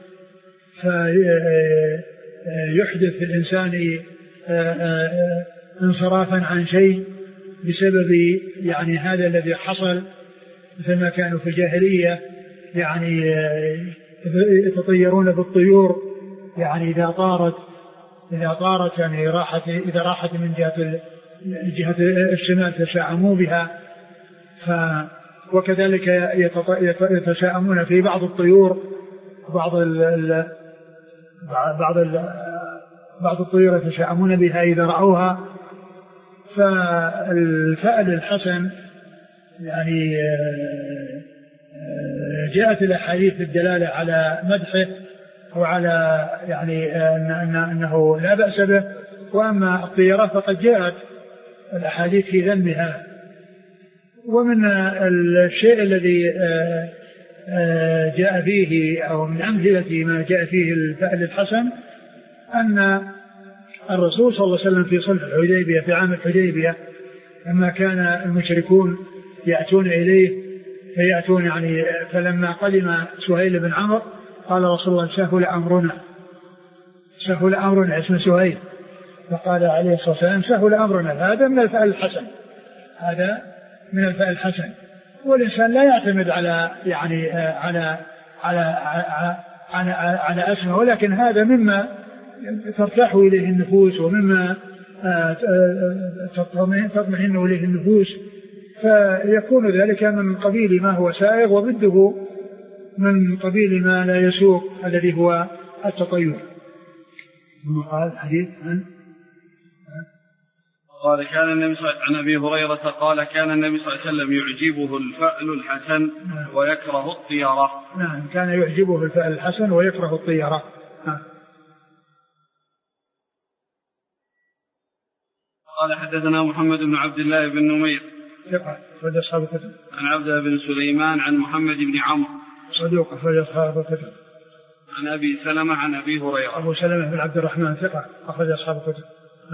فيحدث في الإنسان انصرافا عن شيء بسبب يعني هذا الذي حصل، مثل ما كانوا في الجاهلية يعني يتطيرون بالطيور، يعني إذا طارت يعني إذا راحت من جهة الشمال تشاءموا بها، وكذلك يتشاءمون في بعض الطيور، بعض الطيور يتشاءمون بها إذا رأوها. فالفأل الحسن يعني جاءت الأحاديث بالدلالة على مدحه وعلى يعني أنه لا بأس به، وأما الطيرة فقد جاءت الأحاديث في ذمها. ومن الشيء الذي جاء فيه أو من أمثلة ما جاء فيه الفأل الحسن أن الرسول صلى الله عليه وسلم في صلح الحديبية في عام الحديبية لما كان المشركون يأتون إليه فيأتون يعني، فلما قدم سهيل بن عمرو قال رسول الله سهل أمرنا اسم سهيل، فقال عليه الصلاة والسلام سهل أمرنا. هذا من الفأل الحسن، والإنسان لا يعتمد على يعني على أسمه، ولكن هذا مما ترتاح إليه النفوس ومما تطمئن إليه النفوس، فيكون ذلك من قبيل ما هو سائغ، وضده من قبيل ما لا يسوق الذي هو التطير. قال حديث قال كان النبي عن أبي هريرة قال كان النبي صلى الله عليه وسلم يعجبه الفأل الحسن ويكره الطيرة. نعم، كان يعجبه الفأل الحسن ويكره الطيرة. قال حدثنا محمد بن عبد الله بن نمير أخرج أصحاب الكتب. عن عبد بن سليمان عن محمد بن عمرو صدوق أخرج أصحاب الكتب. عن أبي سلمة عن أبي هريرة. أبو سلمة بن عبد الرحمن ثقة أخرج أصحاب الكتب.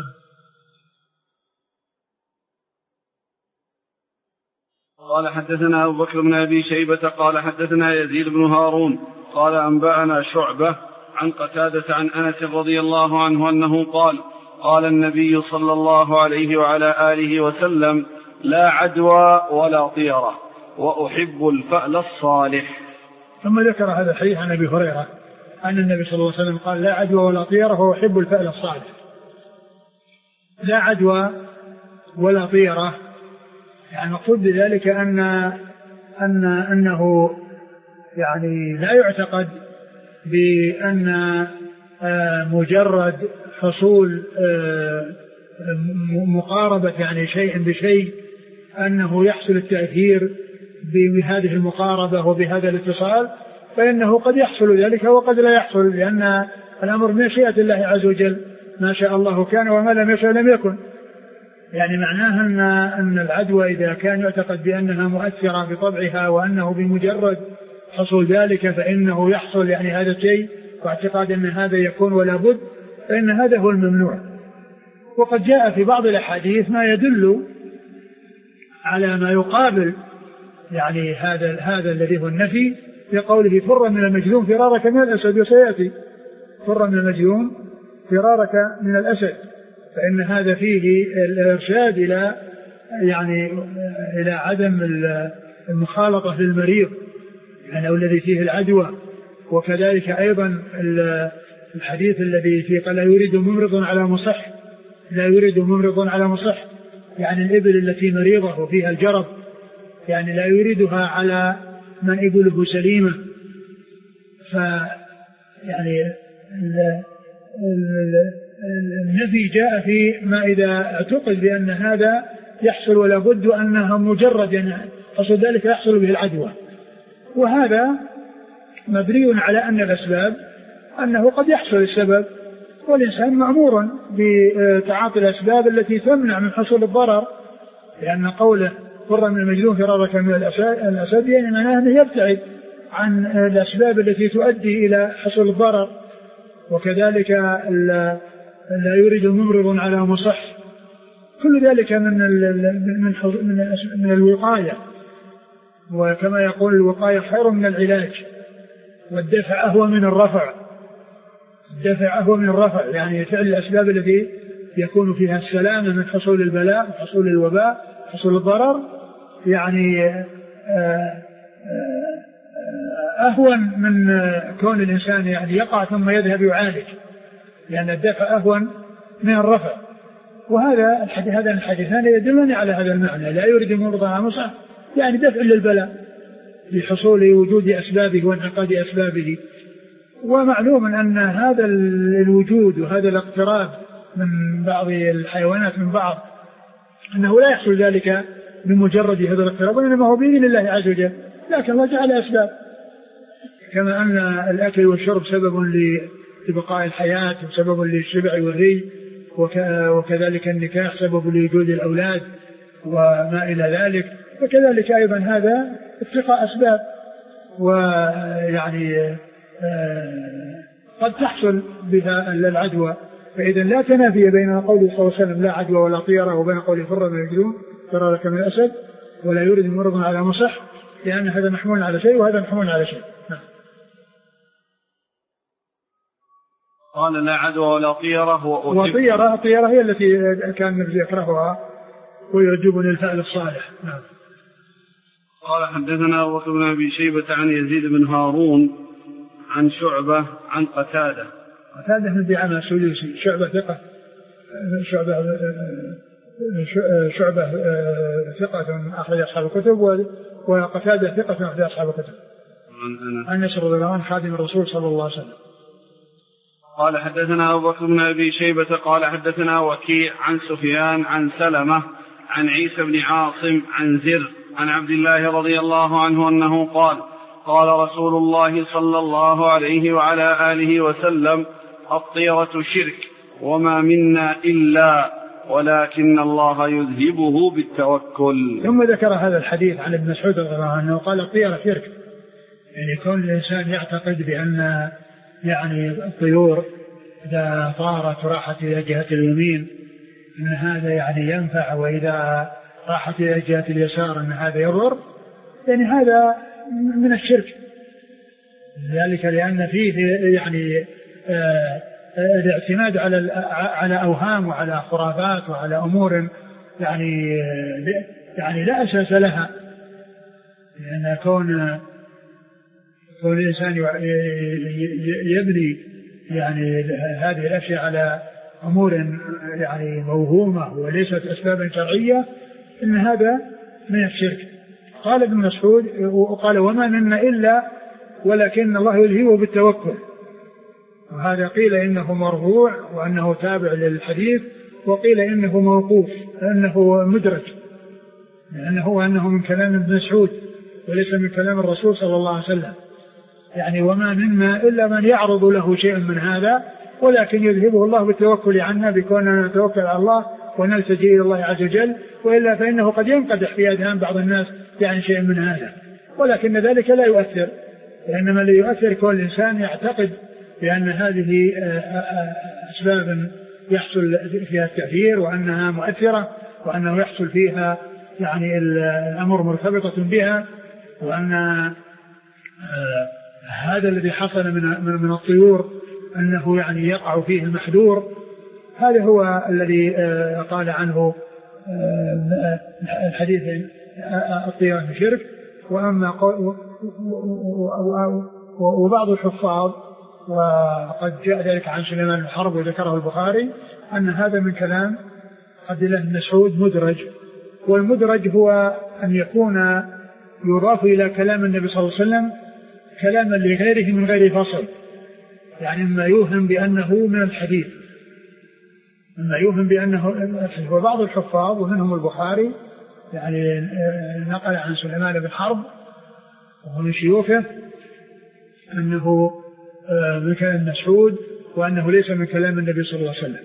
قال حدثنا أبو بكر بن أبي شيبة قال حدثنا يزيد بن هارون قال أنبأنا شعبة عن قتادة عن أنس رضي الله عنه أنه قال قال النبي صلى الله عليه وعلى آله وسلم لا عدوى ولا طيرة وأحب الفأل الصالح. ثم ذكر هذا الحديث عن أبي هريرة أن النبي صلى الله عليه وسلم قال لا عدوى ولا طيرة وأحب الفأل الصالح. لا عدوى ولا طيرة، يعني مقصود بذلك أنه يعني لا يعتقد بأن مجرد حصول مقاربة يعني شيء بشيء أنه يحصل التأثير بهذه المقاربة وبهذا الاتصال، فإنه قد يحصل ذلك وقد لا يحصل، لأن الأمر مشيئة الله عز وجل، ما شاء الله كان وما لم يشاء لم يكن. يعني معناها أن العدوى إذا كان يعتقد بأنها مؤثرة بطبعها وأنه بمجرد حصول ذلك فإنه يحصل يعني هذا الشيء، واعتقاد أن هذا يكون ولا بد، فإن هذا هو الممنوع. وقد جاء في بعض الأحاديث ما يدل على ما يقابل يعني هذا الذي هو النفي، في قوله فر من المجذوم فرارك من الأسد، وسيأتي فر من المجذوم فرارك من الأسد، فإن هذا فيه الإرشاد إلى يعني إلى عدم المخالطة للمريض يعني الذي فيه العدوى. وكذلك أيضا الحديث الذي فيه قال لا يريد ممرض على مصح، يعني الإبل التي مريضة وفيها الجرب يعني لا يريدها على من إبله سليمة. فيعني النفي جاء في ما إذا اعتقد بأن هذا يحصل ولا بد أنها مجرد يعني حصل ذلك يحصل به العدوى. وهذا مبني على أن الأسباب أنه قد يحصل السبب، والإنسان مأمور بتعاطي الأسباب التي تمنع من حصول الضرر، لأن قوله فر من المجذوم فرارك من الأسد يعني معناه أنه يبتعد عن الأسباب التي تؤدي إلى حصول الضرر. وكذلك لا يريد ممرض على مصح، كل ذلك من الوقاية. وكما يقول الوقاية خير من العلاج، والدفع أهوى من الرفع. الدفع أهوى من الرفع، يعني فعل الأسباب التي يكون فيها السلامة من حصول البلاء وحصول الوباء حصول الضرر يعني أهون من كون الإنسان يعني يقع ثم يذهب يعالج، لأن الدفع أهون من الرفع. وهذا الحديثان يدلني على هذا المعنى، لا يريد الممرض على مصح يعني دفع للبلاء لحصول وجود أسبابه وانعقاد أسبابه. ومعلوم أن هذا الوجود وهذا الاقتراب من بعض الحيوانات من بعض أنه لا يحصل ذلك بمجرد هذا الاقتراب، وإنما هو بإذن الله عز وجل، لكن الله جعل أسباب، كما أن الأكل والشرب سبب لبقاء الحياة وسبب للشبع والري، وكذلك النكاح سبب لوجود الأولاد وما إلى ذلك، وكذلك أيضا هذا اتقاء أسباب. ويعني قد تحصل بها العدوى، فإذا لا تنافي بين قوله صلى الله عليه وسلم لا عدوى ولا طيرة وبين قوله فر من المجذوم فرارك من الأسد ولا يريد ممرض على مصح، لأن هذا محمول على شيء وهذا محمول على شيء. قال لا عدوى ولا طيرة. وطيرة هي التي كان النبي يكرهها ويعجبني الفعل الصالح. نعم. قال حدثنا أبو بكر بن أبي شيبة عن يزيد بن هارون عن شعبة عن قتادة بن دعامة السدوسي. شعبة ثقة، شعبة ثقة أخرج أصحاب الكتب، وقتادة ثقة أخرج أصحاب الكتب. عن أنس رضي الله عنه خادم الرسول صلى الله عليه وسلم. قال حدثنا أبو بكر بن أبي شيبة قال حدثنا وكيع عن سفيان عن سلمة عن عيسى بن عاصم عن زر عن عبد الله رضي الله عنه أنه قال قال رسول الله صلى الله عليه وعلى آله وسلم الطيرة شرك وما منا إلا ولكن الله يذهبه بالتوكل. ثم ذكر هذا الحديث عن ابن مسعود رضي الله عنه قال الطيرة شرك، يعني كون الإنسان يعتقد بأن يعني الطيور إذا طارت راحت إلى جهة اليمين أن هذا يعني ينفع، وإذا راحت إلى جهة اليسار أن هذا يضر، يعني هذا من الشرك. ذلك لأن فيه يعني الاعتماد على أوهام وعلى خرافات وعلى أمور يعني لا أساس لها، لأن كون الإنسان يبني يعني هذه الأشياء على أمور يعني موهومة وليست أسبابا شرعية إن هذا من الشرك. قال ابن مسعود وقال وما منا إلا ولكن الله يلهيه بالتوكل، وهذا قيل إنه مرفوع وأنه تابع للحديث، وقيل إنه موقوف أنه مدرج، أنه من كلام ابن مسعود وليس من كلام الرسول صلى الله عليه وسلم. يعني وما منا إلا من يعرض له شيء من هذا، ولكن يذهبه الله بالتوكل عنا بكوننا نتوكل على الله ونلتجئ إلى الله عز وجل، وإلا فإنه قد ينقدح في أذهان بعض الناس يعني شيء من هذا، ولكن ذلك لا يؤثر، لأنما الذي يؤثر كل الإنسان يعتقد بأن هذه أسباب يحصل فيها التأثير وأنها مؤثرة وأنه يحصل فيها يعني الأمر مرتبطة بها، وأن هذا الذي حصل من الطيور أنه يعني يقع فيه المحذور. هذا هو الذي قال عنه الحديث الطيرة شرك. وأما وبعض الحفاظ وقد جاء ذلك عن سليمان بن حرب وذكره البخاري أن هذا من كلام عبد الله بن مسعود مدرج، والمدرج هو أن يكون يضاف إلى كلام النبي صلى الله عليه وسلم كلاما لغيره من غير فصل، يعني ما يوهم بأنه من الحديث، ما يوهم بأنه. وبعض الحفاظ ومنهم البخاري يعني نقل عن سليمان بن حرب ومن شيوخه أنه من كلام مسعود وأنه ليس من كلام النبي صلى الله عليه وسلم.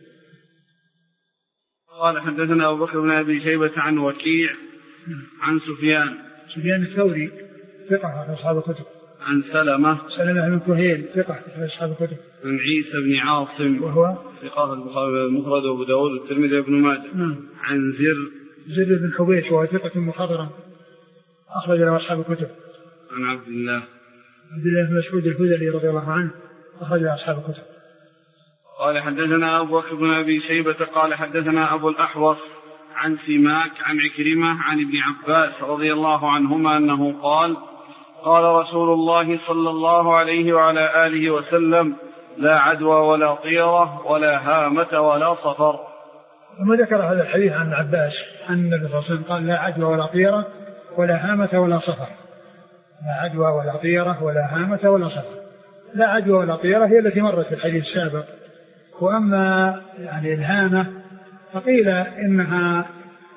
قال حدثنا أبو بكر بن أبي شيبة عن وكيع عن سفيان الثوري ثقة في أصحاب الكتب. عن سلمة بن كهيل ثقة في أصحاب الكتب. عن عيسى بن عاصم وهو ثقة البخاري المفرد وأبو داود والترمذي وابن ماجه. عن زر بن حبيش وهو ثقة مخضرم أخرج له أصحاب الكتب. عن عبد الله بن مسعود الهذلي رضي الله عنه أخرج له أصحاب الكتب. قال حدثنا أبو بكر بن أبي شيبة قال حدثنا أبو الأحوص عن سماك عن عكرمة عن ابن عباس رضي الله عنهما أنه قال قال رسول الله صلى الله عليه وعلى آله وسلم لا عدوى ولا طيرة ولا هامة ولا صفر. ثم ذكر هذا الحديث عن عباس أن النبي صلى الله عليه وسلم قال لا عدوى ولا طيرة ولا هامة ولا صفر. لا عدوى ولا طيرة ولا هامة ولا صفر. لا عدوى ولا طيرة هي التي مرت في الحديث السابق. وأما يعني الهامة فقيل إنها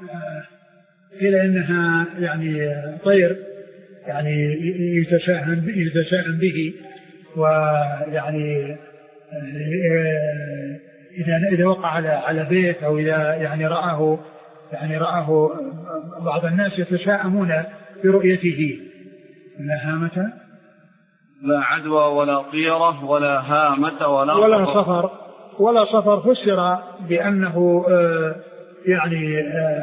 يعني طير يعني يتشاءم به ويعني إذا وقع على بيت أو إذا يعني رآه بعض الناس يتشاءمون برؤيته. لا عدوى ولا طيرة ولا هامة ولا صفر. ولا صفر فسر بأنه يعني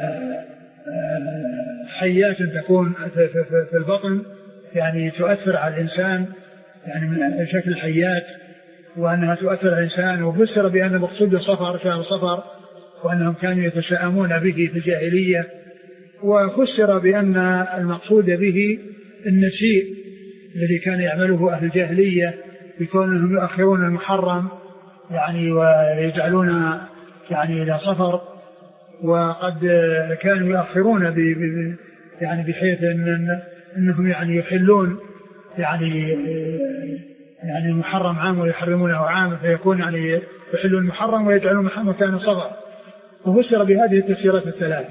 حيات تكون في البطن يعني تؤثر على الإنسان يعني من شكل الحيات وأنها تؤثر على الإنسان. وفسر بأن المقصود الصفر شهر صفر وأنهم كانوا يتشاءمون به في الجاهلية. وفسر بأن المقصود به النسيء الذي كان يعمله أهل الجاهلية بكونهم يؤخرون المحرم يعني ويجعلون يعني إلى صفر. وقد كانوا يؤخرون يعني بحيث أنهم يعني يحلون يعني المحرم عام ويحرمونه عام فيكون يعني يحلون المحرم ويجعلون محرم كان صفر. وفسر بهذه التفسيرات الثلاثة.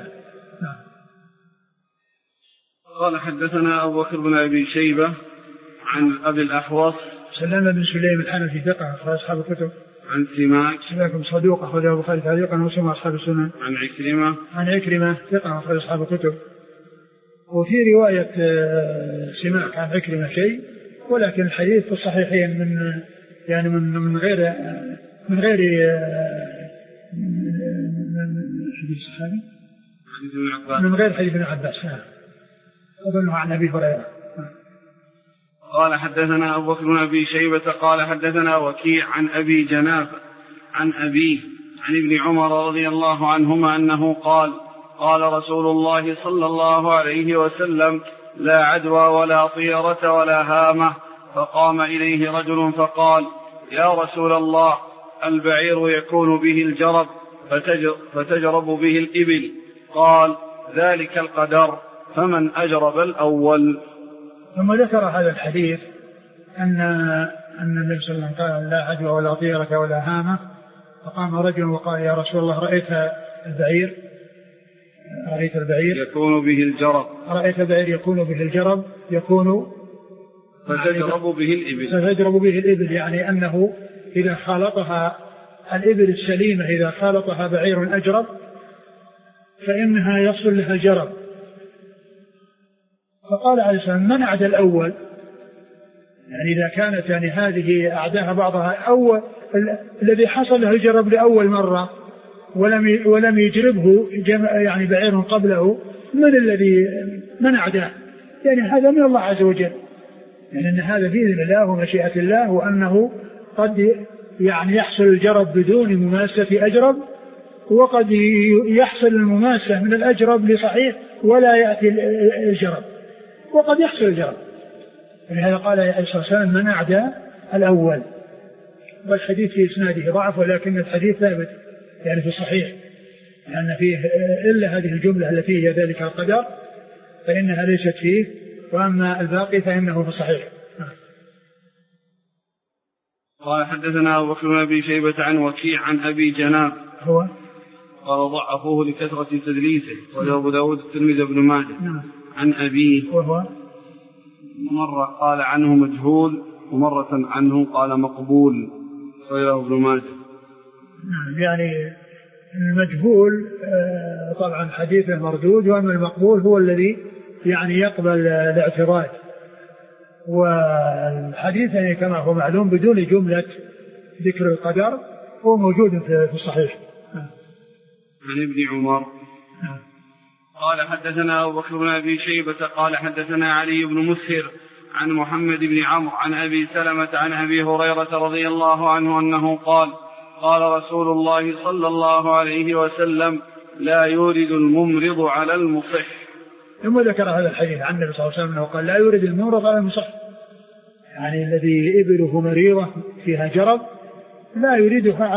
قال حدثنا أبو بكر بن أبي شيبة عن أبي الأحوص سلام بن سليم الحنفي ثقة في أصحاب الكتب. عن سماك صدوق أخرجه البخاري تعليقا ومسلم أصحاب السنن. عن عكرمة ثقة في أصحاب الكتب. وفي رواية سماك عن عكرمة شيء ولكن الحديث في الصحيحين من غير حديث صحابي من غير حديث ابن عباس أظنه عن أبي هريرة. قال حدثنا أبو بكر بن أبي شيبة قال حدثنا وكيع عن أبي جناب عن أبيه عن ابن عمر رضي الله عنهما أنه قال قال رسول الله صلى الله عليه وسلم لا عدوى ولا طيرة ولا هامة. فقام إليه رجل فقال يا رسول الله البعير يكون به الجرب فتجرب به الإبل. قال ذلك القدر فمن أجرب الأول. ثم ذكر هذا الحديث أن النبي صلى الله عليه وسلم قال لا عدوى ولا طيرة ولا هامة. فقام رجل وقال يا رسول الله رأيت البعير يكون به الجرب. رأيت البعير يكون به الجرب فتجرب به الإبل يعني أنه إذا خالطها الإبل السليمة إذا خالطها بعير أجرب فإنها يصل لها الجرب. فقال عليه السلام من أعدى الأول يعني إذا كانت يعني هذه أعداها بعضها أول الذي حصل له الجرب لأول مرة ولم يجربه يعني بعير قبله من أعداه يعني هذا من الله عز وجل يعني أن هذا بإذن الله ومشيئة الله وأنه قد يعني يحصل الجرب بدون مماسة أجرب وقد يحصل المماسة من الأجرب لصحيح ولا يأتي الجرب وقد يحصل الجرب. ولهذا قال عليه الصلاة والسلام من أعدى الأول. والحديث في إسناده ضعف ولكن الحديث ثابت يعني في الصحيح لأن فيه إلا هذه الجملة التي هي ذلك القدر فإنها ليست فيه وأما الباقي فإنه في الصحيح. قال حدثنا أبو بكر بن أبي شيبة عن وكيع عن أبي جناب هو قال ضعفوه لكثرة تدليسه وله أبو داود الترمذي بن ماجه عن أبيه وهو مرة قال عنه مجهول ومرة عنه قال مقبول غيره ابن ماجه. يعني المجهول طبعا حديثه مردود، وأما المقبول هو الذي يعني يقبل الاعتراض. والحديث يعني كما هو معلوم بدون جملة ذكر القدر هو موجود في الصحيح. عن ابن عمر قال حدثنا أبو بكر بن أبي شيبة قال حدثنا علي بن مسهر عن محمد بن عمرو عن أبي سلمة عن أبي هريرة رضي الله عنه أنه قال قال رسول الله صلى الله عليه وسلم لا يورد الممرض على المصح. ثم ذكر هذا الحديث عن النبي صلى الله عليه وسلم أنه قال لا يورد الممرض على المصح، يعني الذي إبله مريضة فيها جرب لا يريدها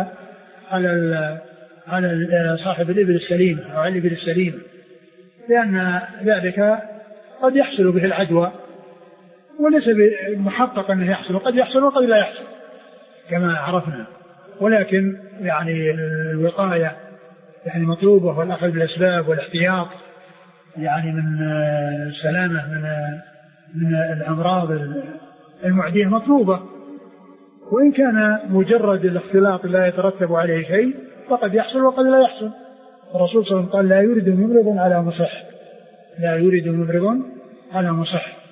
على صاحب الإبل السليمة أو على الإبل السليمة، لأن ذلك قد يحصل به العدوى وليس محقق أنه يحصل، وقد يحصل وقد لا يحصل كما عرفنا، ولكن يعني الوقاية يعني مطلوبة، والأخذ بالأسباب والاحتياط يعني من السلامة من الأمراض المعدية مطلوبة. وإن كان مجرد الاختلاط لا يترتب عليه شيء فقد يحصل وقد لا يحصل. الرسول صلى الله عليه وسلم قال لا يورد ممرض على مصح، لا يورد ممرض على مصح.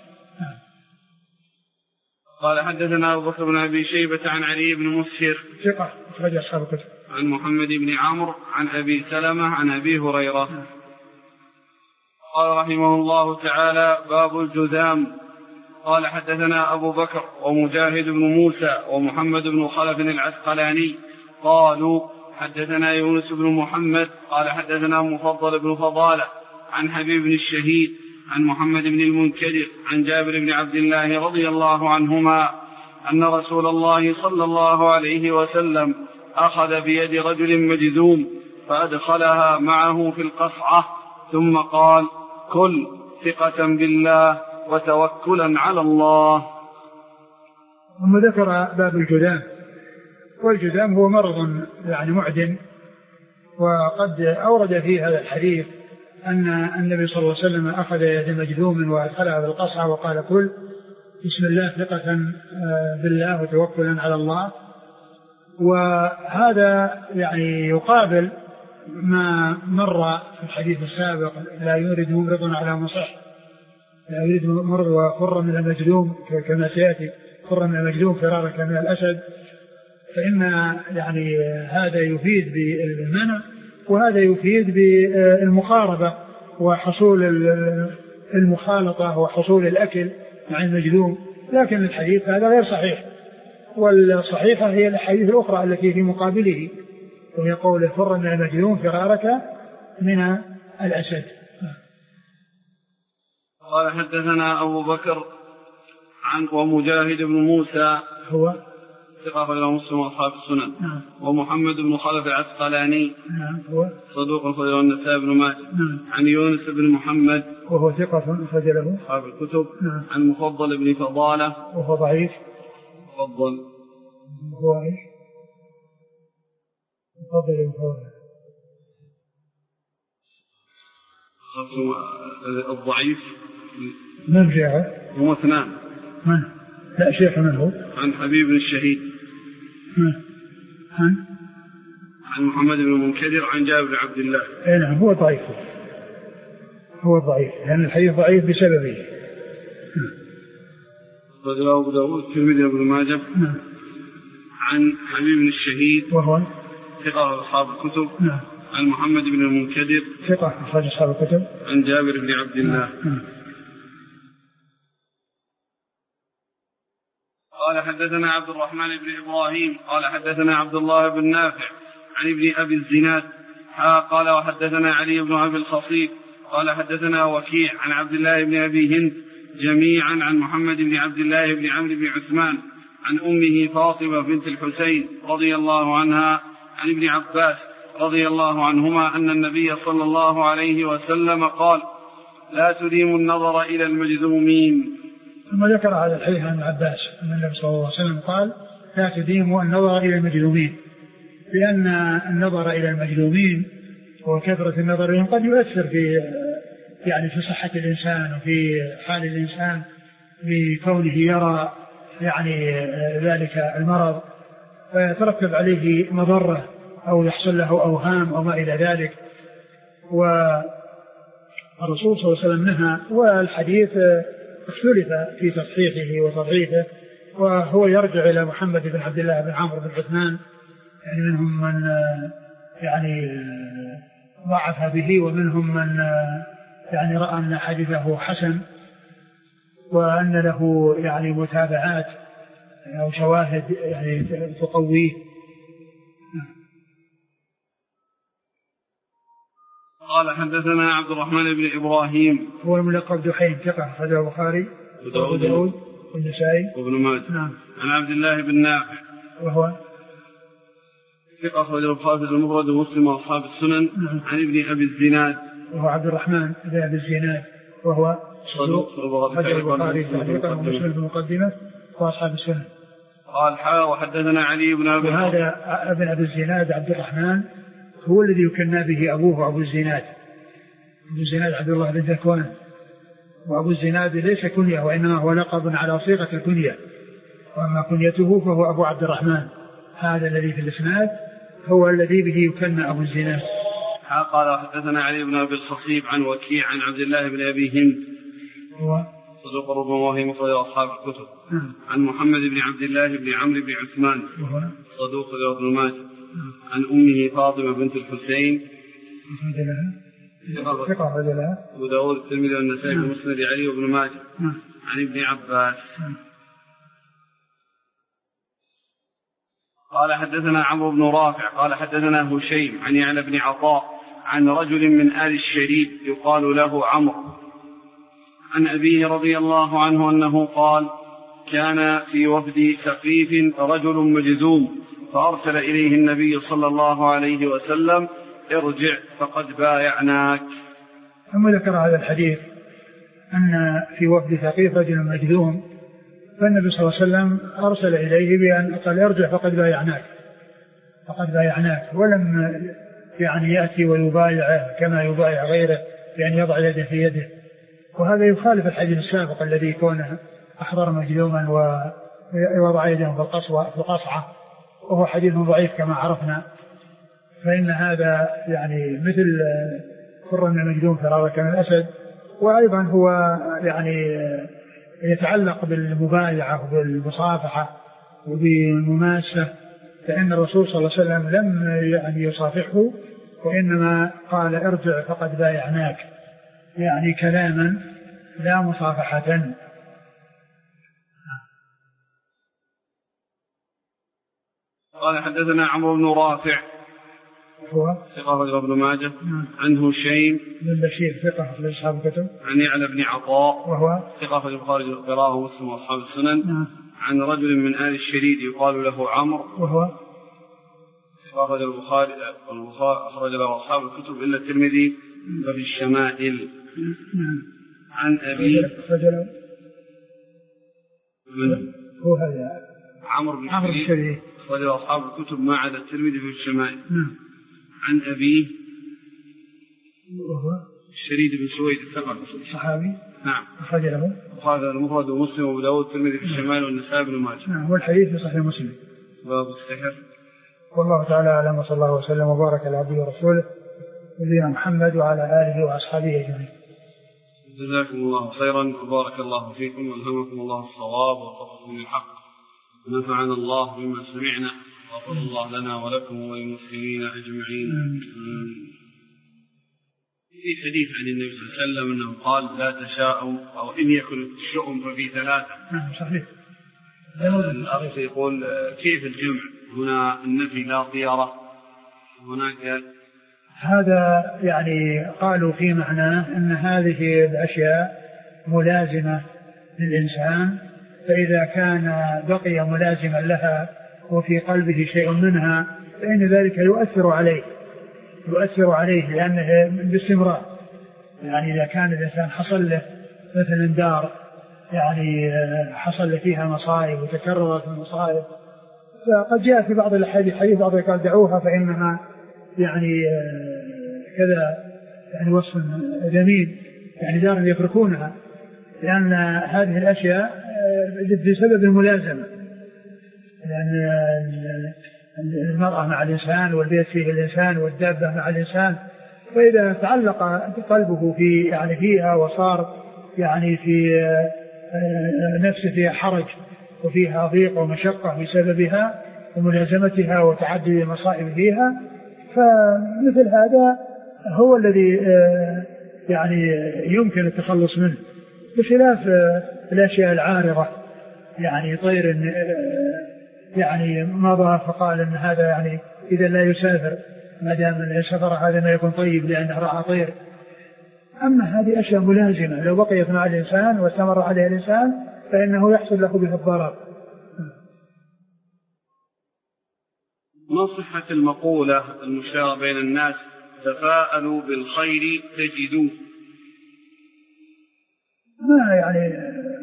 قال حدثنا أبو بكر بن أبي شيبة عن علي بن مسهر ثقة أخرج أصحاب الكتب عن محمد بن عمرو عن أبي سلمة عن أبي هريرة. قال رحمه الله تعالى باب الجذام. قال حدثنا أبو بكر ومجاهد بن موسى ومحمد بن خلف العسقلاني قالوا حدثنا يونس بن محمد قال حدثنا مفضل بن فضالة عن حبيب بن الشهيد عن محمد بن المنكدر عن جابر بن عبد الله رضي الله عنهما أن رسول الله صلى الله عليه وسلم أخذ بيد رجل مجذوم فأدخلها معه في القصعة ثم قال كل ثقة بالله وتوكلا على الله. ثم ذكر باب الجذام. والجذام هو مرض يعني معدن، وقد أورد في هذا الحديث أن النبي صلى الله عليه وسلم أخذ يد مجذوم وأدخلها في القصعة وقال كل بسم الله ثقة بالله وتوكلا على الله. وهذا يعني يقابل ما مر في الحديث السابق لا يورد ممرض على مصح، لا يورد ممرض وفر من المجذوم كما سيأتي، فر من المجذوم فرارك من الأسد. فإن يعني هذا يفيد بالمنع وهذا يفيد بالمقاربة وحصول المخالطة وحصول الأكل مع المجذوم. لكن الحديث هذا غير صحيح، والصحيحة هي الحديث الأخرى التي في مقابله، وهي قول فر من المجذوم فرارك من الأسد. قال حدثنا أبو بكر عن ومجاهد بن موسى هو ثقة أخرجه مسلم وأصحاب السنن. ومحمد بن خلف العسقلاني هو صدوق أخرجه النسائي بن ماجه. عن يونس بن محمد وهو ثقة أخرج له أصحاب الكتب. عن مفضل بن فضالة وهو ضعيف. مفضل هو إيش؟ مفضل بن فضالة الضعيف من جاء؟ هم اثنان. من؟ لا شيخ من هو؟ عن حبيب بن الشهيد. عن محمد بن المنكدر عن جابر بن عبد الله. نعم هو ضعيف، هو ضعيف لأن الحديث ضعيف بسببه. رجله أبو داود الترمذي وابن ماجه. عن حبيب بن الشهيد وهو ثقة أصحاب الكتب. عن محمد بن المنكدر ثقة أخرج أصحاب الكتب. عن جابر بن عبد الله. قال حدثنا عبد الرحمن بن إبراهيم قال حدثنا عبد الله بن نافع عن ابن أبي الزناد قال وحدثنا علي بن أبي الخصيب قال حدثنا وكيع عن عبد الله بن أبي هند جميعا عن محمد بن عبد الله بن عمرو بن عثمان عن أمه فاطمة بنت الحسين رضي الله عنها عن ابن عباس رضي الله عنهما أن النبي صلى الله عليه وسلم قال لا تديموا النظر إلى المجذومين. ثم ذكر هذا الحديث عن عباس أن النبي صلى الله عليه وسلم قال لا تديموا النظر إلى المجذومين، لأن النظر إلى المجذومين وكثرة النظر إليهم قد يؤثر في يعني في صحة الإنسان وفي حال الإنسان، بكونه يرى يعني ذلك المرض فيترتب عليه مضرة أو يحصل له أوهام أو ما إلى ذلك. والرسول صلى الله عليه وسلم نهى، والحديث اختلف في تصحيحه وتضعيفه، وهو يرجع إلى محمد بن عبد الله بن عمرو بن عثمان، يعني منهم من يعني ضعف به، ومنهم من يعني رأى أن حديثه حسن وأن له يعني متابعات أو شواهد يعني تقويه. قال حدثنا عبد الرحمن بن إبراهيم هو الملقب دحيم، ثقة أخرجه البخاري وداود والنسائي وابن ماجه. نعم. عن عبد الله بن نافع وهو ثقة أخرجه البخاري المفرد ومسلم وأصحاب السنن. نعم. عن ابن أبي الزناد وهو عبد الرحمن بن أبي الزناد وهو صدوق أخرجه البخاري تعليقا ومسلم بمقدمة وأصحاب السنن. قال وحدثنا علي بن أبي وهذا ابن أبي الزناد عبد الرحمن هو الذي يكنى به أبوه أبو الزناد. أبو الزناد عبد الله بن ذكوان، وأبو الزناد ليس كنية وإنما هو لقب على صيغة الكنية، وأما كنيته فهو أبو عبد الرحمن. هذا الذي في الإسناد هو الذي به يكنى أبو الزناد. قال حدثنا علي بن أبي الخصيب عن وكيع عن عبد الله بن أبي هند هو صدوق ربما وهي مخرج أصحاب الكتب. عن محمد بن عبد الله بن عمرو بن عثمان صدوق ابن ماجه. عن أمه فاطمة بنت الحسين ثقة رجلها أبو داود الترمذي والنسائي ومسند علي وابن ماجه. عن ابن عباس قال حدثنا عمرو بن رافع قال حدثنا هشيم عن يعلى بن عطاء عن رجل من آل الشريد يقال له عمرو عن أبيه رضي الله عنه أنه قال: كان في وفد ثقيف رجل مجذوم فأرسل إليه النبي صلى الله عليه وسلم: ارجع فقد بايعناك. ثم ذكر هذا الحديث أن في وفد ثقيف رجل مجذوم، فالنبي صلى الله عليه وسلم أرسل إليه بأن قال: ارجع فقد بايعناك، ولم يعني يأتي ويبايعه كما يبايع غيره بأن يضع يده في يده. وهذا يخالف الحديث السابق الذي كونه أحضر مجذوما ووضع يده في القصعة، وهو حديث ضعيف كما عرفنا. فإن هذا يعني مثل فر من المجذوم فرارك من الأسد. وأيضا هو يعني يتعلق بالمبايعة وبالمصافحة وبالمماسة، فإن الرسول صلى الله عليه وسلم لم يعني يصافحه، وإنما قال: ارجع فقد بايعناك، يعني كلاما لا مصافحة. قال حدثنا عمرو بن رافع هو ثقة ابن ماجه. عن هشيم بن بشير ثقة في أصحاب الكتب. عن يعلى بن عطاء وهو ثقة في البخاري قراه ومسلم وأصحاب السنن. عن رجل من آل الشريد يقال له عمرو وهو ثقة البخاري أخرج له أصحاب الكتب إلا الترمذي وفي الشمائل. عن أبي هو هذا عمرو بن الشريد أخرج له أصحاب الكتب ما عدا الترمذي في الشمائل. عن أبيه وهو الشريد بن سويد الثقفي صحابي. نعم. أخرج له البخاري المفرد ومسلم وأبو داود الترمذي في الشمائل والنسائي بن ماجه. هو الحديث في صحيح مسلم. باب السحر. والله تعالى أعلم، وصلى الله وسلم وبارك على عبده ورسوله نبينا محمد وعلى آله وأصحابه أجمعين. جزاكم الله خيرا وبارك الله فيكم والهمكم الله الصواب ووفقكم للحق ونفعنا الله بما سمعنا وغفر الله لنا ولكم وللمسلمين أجمعين. في حديث عن النبي صلى الله عليه وسلم أنه قال: لا تشاءوا، أو إن يكن الشؤم ففي ثلاثة. صحيح. الأخ يقول: كيف الجمع هنا؟ النفي لا طيرة هناك. هذا يعني قالوا في معناه أن هذه الأشياء ملازمة للإنسان، فإذا كان بقي ملازما لها وفي قلبه شيء منها فإن ذلك يؤثر عليه لأنه باستمرار. يعني إذا كان الإنسان حصل له مثلا دار يعني حصل له فيها مصائب وتكررت المصائب، فقد جاء في بعض الحديث بعض قال: دعوها فإنها يعني كذا، يعني وصف ذميم، يعني دار يتركونها، لأن هذه الأشياء بسبب الملازمة، لأن المرأة مع الإنسان والبيت فيه الإنسان والدابة مع الإنسان، فإذا تعلق قلبه في يعني فيها وصار يعني في نفسه فيها حرج وفيها ضيق ومشقة بسببها وملازمتها وتعدد المصائب فيها، فمثل هذا هو الذي يعني يمكن التخلص منه، بخلاف الأشياء العارضة، يعني طير يعني مضى فقال أن هذا يعني إذا لا يسافر ما دام السفر هذا ما يكون طيب لأنه رأى طير. أما هذه أشياء ملازمة لو بقيت مع الإنسان واستمر عليها الإنسان فإنه يحصل له به الضرر. ما صحة المقولة المشتهرة بين الناس تفاءلوا بالخير تجدوه؟ ما يعني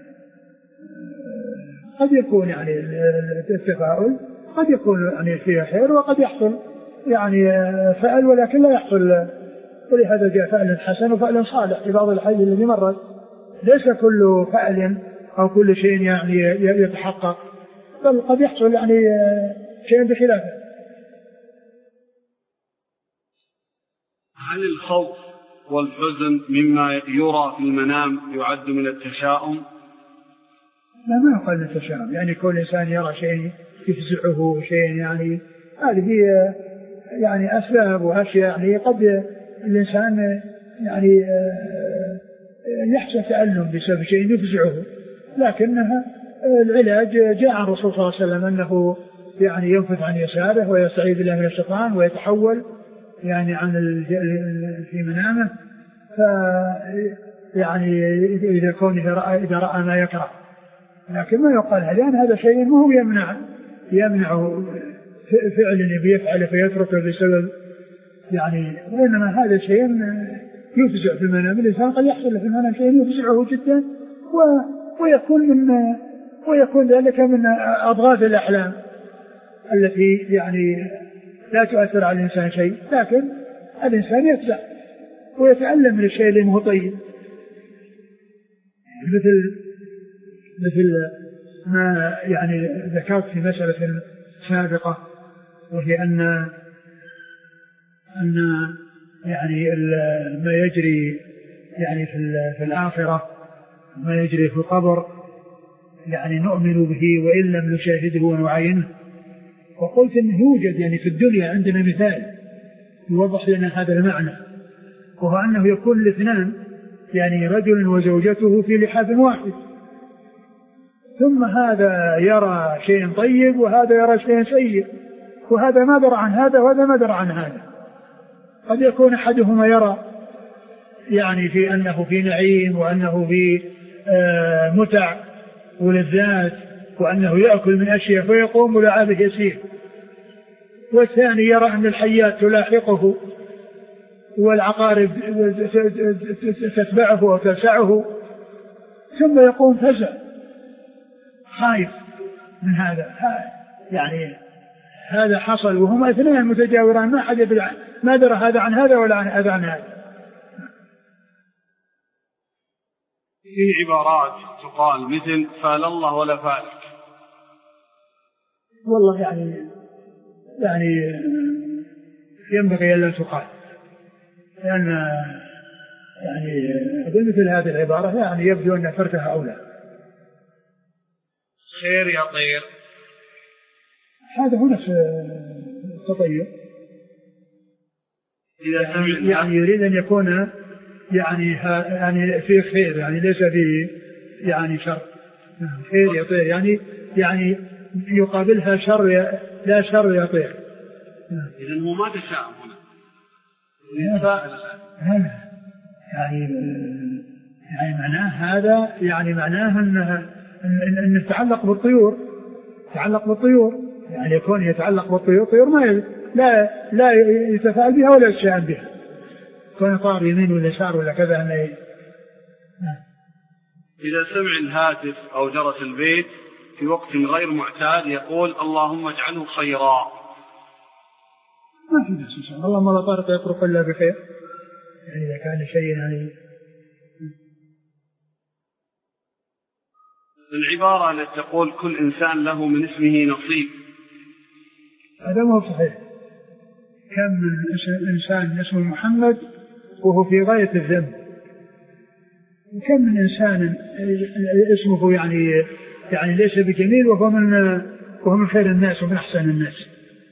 قد يكون يعني التفاؤل قد يكون يعني فيها خير وقد يحصل يعني فأل ولكن لا يحصل، ولهذا جاء فأل حسن وفأل صالح في بعض الحديث الذي مرت، ليس كل فأل أو كل شيء يعني يتحقق، بل قد يحصل يعني شيء بخلافه. هل الخوف والحزن مما يرى في المنام يعد من التشاؤم؟ لا، ما يقال التشاؤم، يعني كل إنسان يرى شيء يفزعه شيء، يعني هذه يعني أسباب وأشياء يعني قد الإنسان يعني يحصل تألم بسبب شيء يفزعه، لكنها العلاج جاء عن الرسول صلى الله عليه وسلم أنه يعني ينفث عن يساره ويستعيذ بالله من الشيطان ويتحول يعني عن في منامه، يعني إذا كونه إذا رأى ما يكره، لكن ما يقال لأن هذا شيء ما هو يمنع فعل بيفعل فيتركه بسبب يعني، وإنما هذا شيء يفزع في المنام. الإنسان قد يحصل له في المنام شيء يفزعه جدا ويكون ذلك من أضغاث الأحلام التي يعني لا تؤثر على الإنسان شيء، لكن الإنسان يفزع ويتألم من الشيء اللي هو طيب، مثل ما يعني ذكرت في مسألة سابقة، وهي أن يعني ما يجري يعني في الآخرة ما يجري في القبر يعني نؤمن به وإن لم نشاهده ونعاينه. وقلت أنه يوجد يعني في الدنيا عندنا مثال يوضح لنا هذا المعنى، وهو أنه يكون الاثنان يعني رجل وزوجته في لحاف واحد، ثم هذا يرى شيء طيب وهذا يرى شيء سيء، وهذا ما درى عن هذا وهذا ما درى عن هذا. قد يكون أحدهما يرى يعني في أنه في نعيم وأنه في متع ولذات وأنه يأكل من أشياء فيقوم ولعابه يسير، والثاني يرى أن الحيات تلاحقه والعقارب تتبعه وتلسعه، ثم يقوم فزع خايف من هذا. يعني هذا حصل وهما اثنين متجاوران، ما حد يدري ما درى هذا عن هذا ولا عن هذا عن هذا. في عبارات تقال مثل فال الله ولا فالك. والله يعني ينبغي أن لا تقال، لأن يعني أقول مثل هذه العبارة يعني يبدو أن فرتها أولى. خير يا طير، هذا هو نفس التطير، يعني يريد أن يكون يعني فيه خير، يعني ليس فيه يعني شر. خير يا طير يعني يقابلها شر لا شر يا طير. إذن هو ما تشاءم هنا يعني معناه هذا، يعني معناه أنه يتعلق بالطيور، يعني يكون يتعلق بالطيور، طيور ما لا يتفاعل بها ولا يتشاءم بها، كون طار يمين ولا يسار ولا كذا. إذا سمع الهاتف أو جرس البيت في وقت غير معتاد يقول اللهم اجعله خيرا، ما في ناس إن شاء الله ما طارق يترك إلا بخير، يعني إذا كان شيء يعني العبارة التي تقول كل إنسان له من اسمه نصيب، هذا ما هو صحيح. كم من إنسان اسمه محمد وهو في غاية الذنب، وكم من إنسان اسمه يعني ليس بجميل وهو من خير الناس ومن أحسن الناس.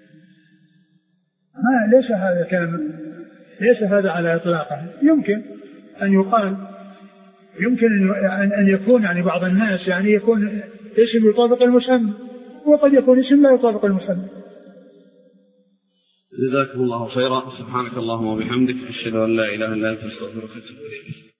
ما ليس هذا كلام، ليس هذا على إطلاقه. يمكن أن يقال، يمكن أن يكون يعني بعض الناس يعني يكون اسم يطابق المسمى، وقد يكون اسم لا يطابق المسمى. جزاكم الله خيرا. سبحانك اللهم وبحمدك، أشهد أن لا إله إلا أنت، أستغفرك وأتوب إليك.